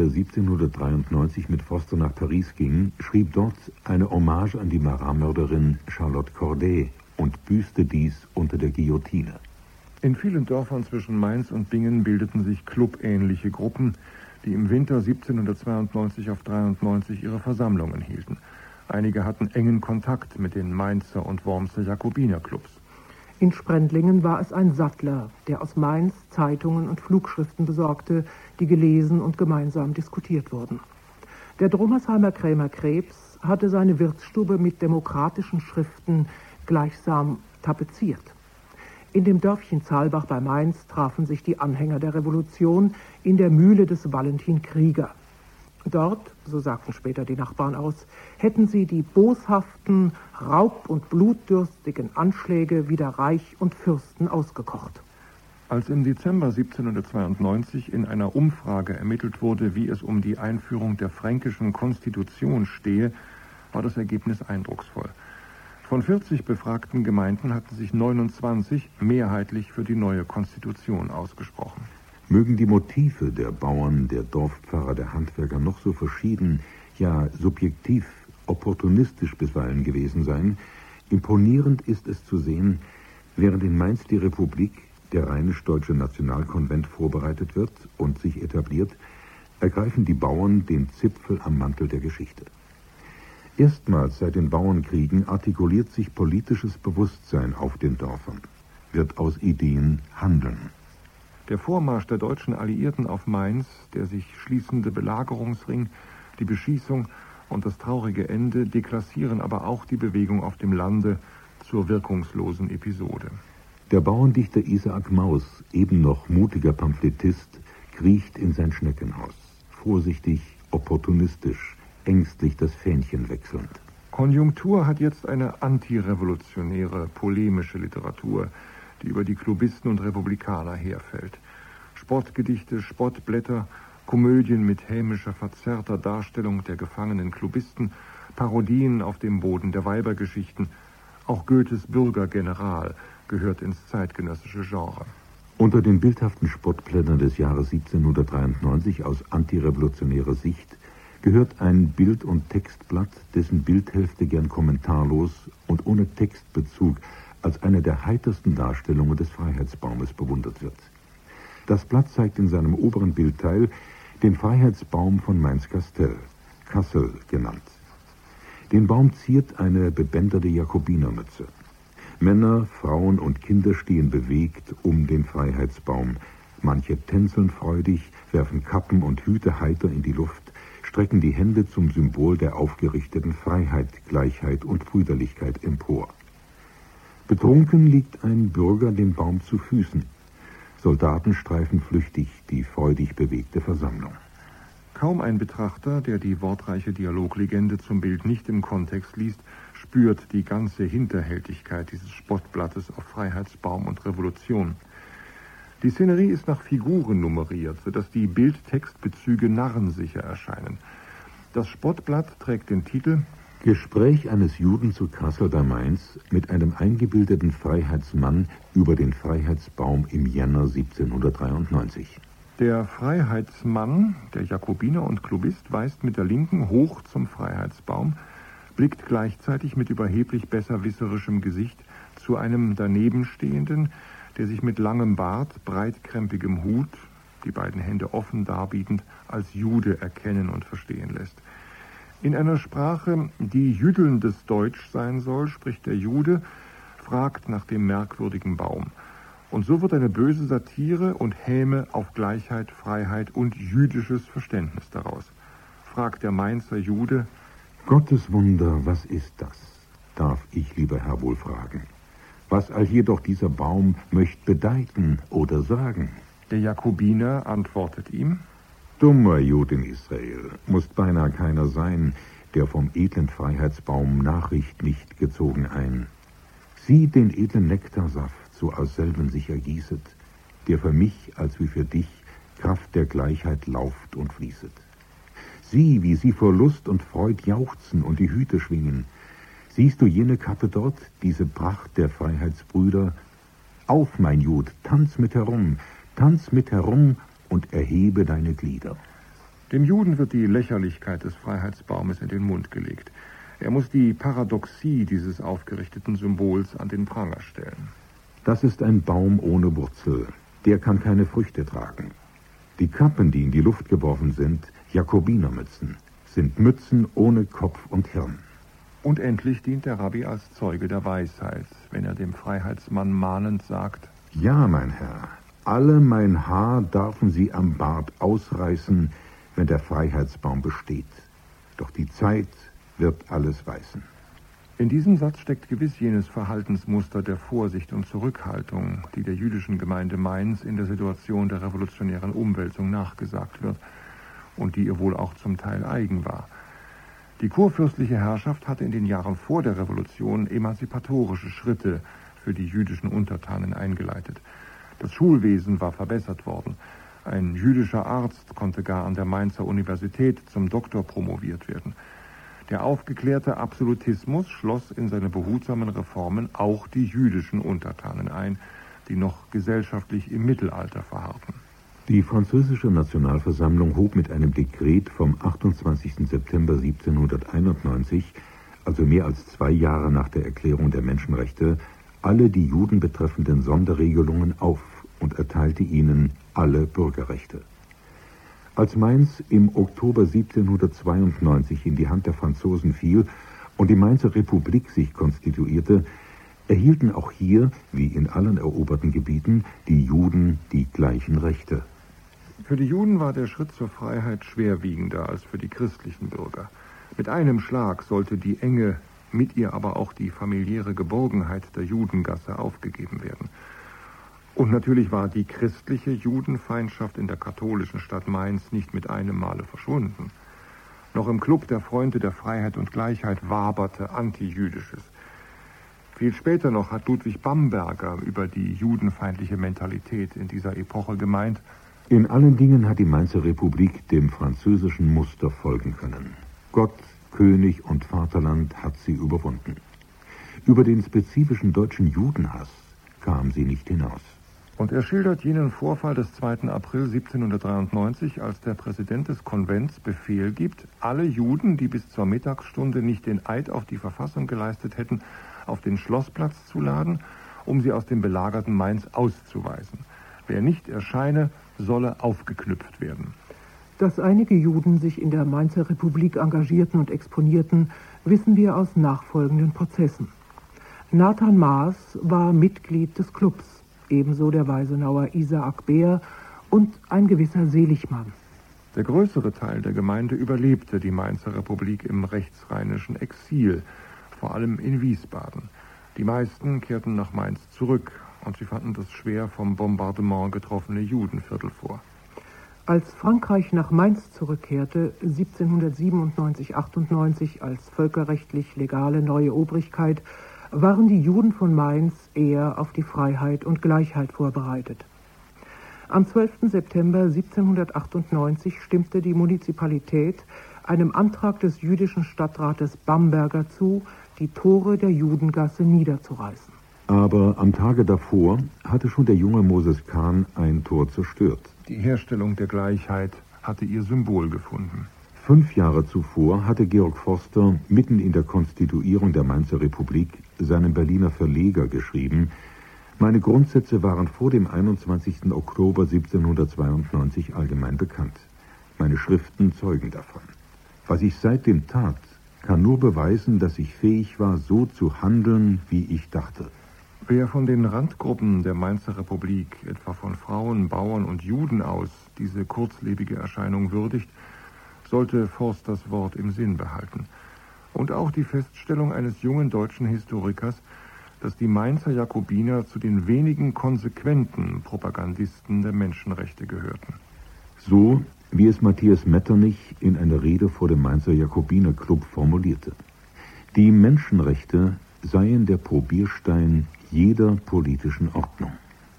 1793 mit Forster nach Paris ging, schrieb dort eine Hommage an die Marat-Mörderin Charlotte Corday und büßte dies unter der Guillotine. In vielen Dörfern zwischen Mainz und Bingen bildeten sich clubähnliche Gruppen, die im Winter 1792 auf 93 ihre Versammlungen hielten. Einige hatten engen Kontakt mit den Mainzer und Wormser Jakobinerclubs. In Sprendlingen war es ein Sattler, der aus Mainz Zeitungen und Flugschriften besorgte, die gelesen und gemeinsam diskutiert wurden. Der Drommersheimer Krämer Krebs hatte seine Wirtsstube mit demokratischen Schriften gleichsam tapeziert. In dem Dörfchen Zahlbach bei Mainz trafen sich die Anhänger der Revolution in der Mühle des Valentin Krieger. Dort, so sagten später die Nachbarn aus, hätten sie die boshaften, raub- und blutdürstigen Anschläge wider Reich und Fürsten ausgekocht. Als im Dezember 1792 in einer Umfrage ermittelt wurde, wie es um die Einführung der fränkischen Konstitution stehe, war das Ergebnis eindrucksvoll. Von 40 befragten Gemeinden hatten sich 29 mehrheitlich für die neue Konstitution ausgesprochen. Mögen die Motive der Bauern, der Dorfpfarrer, der Handwerker noch so verschieden, ja subjektiv, opportunistisch bisweilen gewesen sein, imponierend ist es zu sehen, während in Mainz die Republik, der Rheinisch-Deutsche Nationalkonvent, vorbereitet wird und sich etabliert, ergreifen die Bauern den Zipfel am Mantel der Geschichte. Erstmals seit den Bauernkriegen artikuliert sich politisches Bewusstsein auf den Dörfern, wird aus Ideen Handeln. Der Vormarsch der deutschen Alliierten auf Mainz, der sich schließende Belagerungsring, die Beschießung und das traurige Ende deklassieren aber auch die Bewegung auf dem Lande zur wirkungslosen Episode. Der Bauerndichter Isaak Maus, eben noch mutiger Pamphletist, kriecht in sein Schneckenhaus, vorsichtig, opportunistisch, ängstlich das Fähnchen wechselnd. Konjunktur hat jetzt eine antirevolutionäre, polemische Literatur, die über die Klubisten und Republikaner herfällt. Spottgedichte, Spottblätter, Komödien mit hämischer, verzerrter Darstellung der gefangenen Klubisten, Parodien auf dem Boden der Weibergeschichten. Auch Goethes Bürgergeneral gehört ins zeitgenössische Genre. Unter den bildhaften Spottblättern des Jahres 1793 aus antirevolutionärer Sicht gehört ein Bild- und Textblatt, dessen Bildhälfte gern kommentarlos und ohne Textbezug als eine der heitersten Darstellungen des Freiheitsbaumes bewundert wird. Das Blatt zeigt in seinem oberen Bildteil den Freiheitsbaum von Mainz-Kastel, Kassel genannt. Den Baum ziert eine bebänderte Jakobinermütze. Männer, Frauen und Kinder stehen bewegt um den Freiheitsbaum. Manche tänzeln freudig, werfen Kappen und Hüte heiter in die Luft, strecken die Hände zum Symbol der aufgerichteten Freiheit, Gleichheit und Brüderlichkeit empor. Betrunken liegt ein Bürger dem Baum zu Füßen. Soldaten streifen flüchtig die freudig bewegte Versammlung. Kaum ein Betrachter, der die wortreiche Dialoglegende zum Bild nicht im Kontext liest, spürt die ganze Hinterhältigkeit dieses Spottblattes auf Freiheitsbaum und Revolution. Die Szenerie ist nach Figuren nummeriert, sodass die Bildtextbezüge narrensicher erscheinen. Das Spottblatt trägt den Titel Gespräch eines Juden zu Kassel bei Mainz mit einem eingebildeten Freiheitsmann über den Freiheitsbaum im Jänner 1793. Der Freiheitsmann, der Jakobiner und Klubist, weist mit der Linken hoch zum Freiheitsbaum, blickt gleichzeitig mit überheblich besserwisserischem Gesicht zu einem Danebenstehenden, der sich mit langem Bart, breitkrempigem Hut, die beiden Hände offen darbietend, als Jude erkennen und verstehen lässt. In einer Sprache, die jüdelndes Deutsch sein soll, spricht der Jude, fragt nach dem merkwürdigen Baum. Und so wird eine böse Satire und Häme auf Gleichheit, Freiheit und jüdisches Verständnis daraus. Fragt der Mainzer Jude: Gottes Wunder, was ist das? Darf ich, lieber Herr, wohl fragen. Was all jedoch dieser Baum möcht bedeuten oder sagen? Der Jakobiner antwortet ihm: Dummer Jud in Israel, mußt beinahe keiner sein, der vom edlen Freiheitsbaum Nachricht nicht gezogen ein. Sieh den edlen Nektarsaft, so aus selben sich ergießet, der für mich als wie für dich Kraft der Gleichheit lauft und fließet. Sieh, wie sie vor Lust und Freud jauchzen und die Hüte schwingen. Siehst du jene Kappe dort, diese Pracht der Freiheitsbrüder? Auf, mein Jud, tanz mit herum und erhebe deine Glieder. Dem Juden wird die Lächerlichkeit des Freiheitsbaumes in den Mund gelegt. Er muss die Paradoxie dieses aufgerichteten Symbols an den Pranger stellen. Das ist ein Baum ohne Wurzel. Der kann keine Früchte tragen. Die Kappen, die in die Luft geworfen sind, Jakobinermützen, sind Mützen ohne Kopf und Hirn. Und endlich dient der Rabbi als Zeuge der Weisheit, wenn er dem Freiheitsmann mahnend sagt: Ja, mein Herr, alle mein Haar darfen Sie am Bart ausreißen, wenn der Freiheitsbaum besteht. Doch die Zeit wird alles weißen. In diesem Satz steckt gewiss jenes Verhaltensmuster der Vorsicht und Zurückhaltung, die der jüdischen Gemeinde Mainz in der Situation der revolutionären Umwälzung nachgesagt wird und die ihr wohl auch zum Teil eigen war. Die kurfürstliche Herrschaft hatte in den Jahren vor der Revolution emanzipatorische Schritte für die jüdischen Untertanen eingeleitet. Das Schulwesen war verbessert worden. Ein jüdischer Arzt konnte gar an der Mainzer Universität zum Doktor promoviert werden. Der aufgeklärte Absolutismus schloss in seine behutsamen Reformen auch die jüdischen Untertanen ein, die noch gesellschaftlich im Mittelalter verharrten. Die französische Nationalversammlung hob mit einem Dekret vom 28. September 1791, also mehr als 2 Jahre nach der Erklärung der Menschenrechte, alle die Juden betreffenden Sonderregelungen auf und erteilte ihnen alle Bürgerrechte. Als Mainz im Oktober 1792 in die Hand der Franzosen fiel und die Mainzer Republik sich konstituierte, erhielten auch hier, wie in allen eroberten Gebieten, die Juden die gleichen Rechte. Für die Juden war der Schritt zur Freiheit schwerwiegender als für die christlichen Bürger. Mit einem Schlag sollte die enge, mit ihr aber auch die familiäre Geborgenheit der Judengasse aufgegeben werden. Und natürlich war die christliche Judenfeindschaft in der katholischen Stadt Mainz nicht mit einem Male verschwunden. Noch im Club der Freunde der Freiheit und Gleichheit waberte Antijüdisches. Viel später noch hat Ludwig Bamberger über die judenfeindliche Mentalität in dieser Epoche gemeint: In allen Dingen hat die Mainzer Republik dem französischen Muster folgen können. Gott, König und Vaterland hat sie überwunden. Über den spezifischen deutschen Judenhass kam sie nicht hinaus. Und er schildert jenen Vorfall des 2. April 1793, als der Präsident des Konvents Befehl gibt, alle Juden, die bis zur Mittagsstunde nicht den Eid auf die Verfassung geleistet hätten, auf den Schlossplatz zu laden, um sie aus dem belagerten Mainz auszuweisen. Wer nicht erscheine, solle aufgeknüpft werden. Dass einige Juden sich in der Mainzer Republik engagierten und exponierten, wissen wir aus nachfolgenden Prozessen. Nathan Maas war Mitglied des Clubs, ebenso der Weisenauer Isaak Beer und ein gewisser Seligmann. Der größere Teil der Gemeinde überlebte die Mainzer Republik im rechtsrheinischen Exil, vor allem in Wiesbaden. Die meisten kehrten nach Mainz zurück und sie fanden das schwer vom Bombardement getroffene Judenviertel vor. Als Frankreich nach Mainz zurückkehrte, 1797/98 als völkerrechtlich legale neue Obrigkeit, waren die Juden von Mainz eher auf die Freiheit und Gleichheit vorbereitet. Am 12. September 1798 stimmte die Munizipalität einem Antrag des jüdischen Stadtrates Bamberger zu, die Tore der Judengasse niederzureißen. Aber am Tage davor hatte schon der junge Moses Kahn ein Tor zerstört. Die Herstellung der Gleichheit hatte ihr Symbol gefunden. 5 Jahre zuvor hatte Georg Forster mitten in der Konstituierung der Mainzer Republik seinem Berliner Verleger geschrieben: Meine Grundsätze waren vor dem 21. Oktober 1792 allgemein bekannt. Meine Schriften zeugen davon. Was ich seitdem tat, kann nur beweisen, dass ich fähig war, so zu handeln, wie ich dachte. Wer von den Randgruppen der Mainzer Republik, etwa von Frauen, Bauern und Juden aus, diese kurzlebige Erscheinung würdigt, sollte Forsters Wort im Sinn behalten. Und auch die Feststellung eines jungen deutschen Historikers, dass die Mainzer Jakobiner zu den wenigen konsequenten Propagandisten der Menschenrechte gehörten. So wie es Matthias Metternich in einer Rede vor dem Mainzer Jakobinerclub formulierte: Die Menschenrechte seien der Probierstein jeder politischen Ordnung.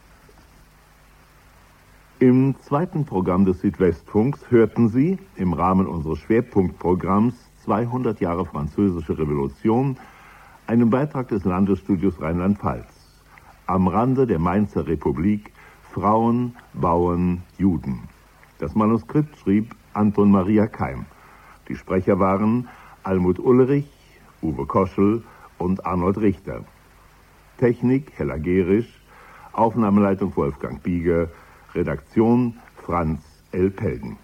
Im zweiten Programm des Südwestfunks hörten Sie im Rahmen unseres Schwerpunktprogramms 200 Jahre Französische Revolution einen Beitrag des Landesstudios Rheinland-Pfalz. Am Rande der Mainzer Republik: Frauen, Bauern, Juden. Das Manuskript schrieb Anton Maria Keim. Die Sprecher waren Almut Ulrich, Uwe Koschel und Arnold Richter. Technik Hella Gerisch, Aufnahmeleitung Wolfgang Bieger, Redaktion Franz L. Pelden.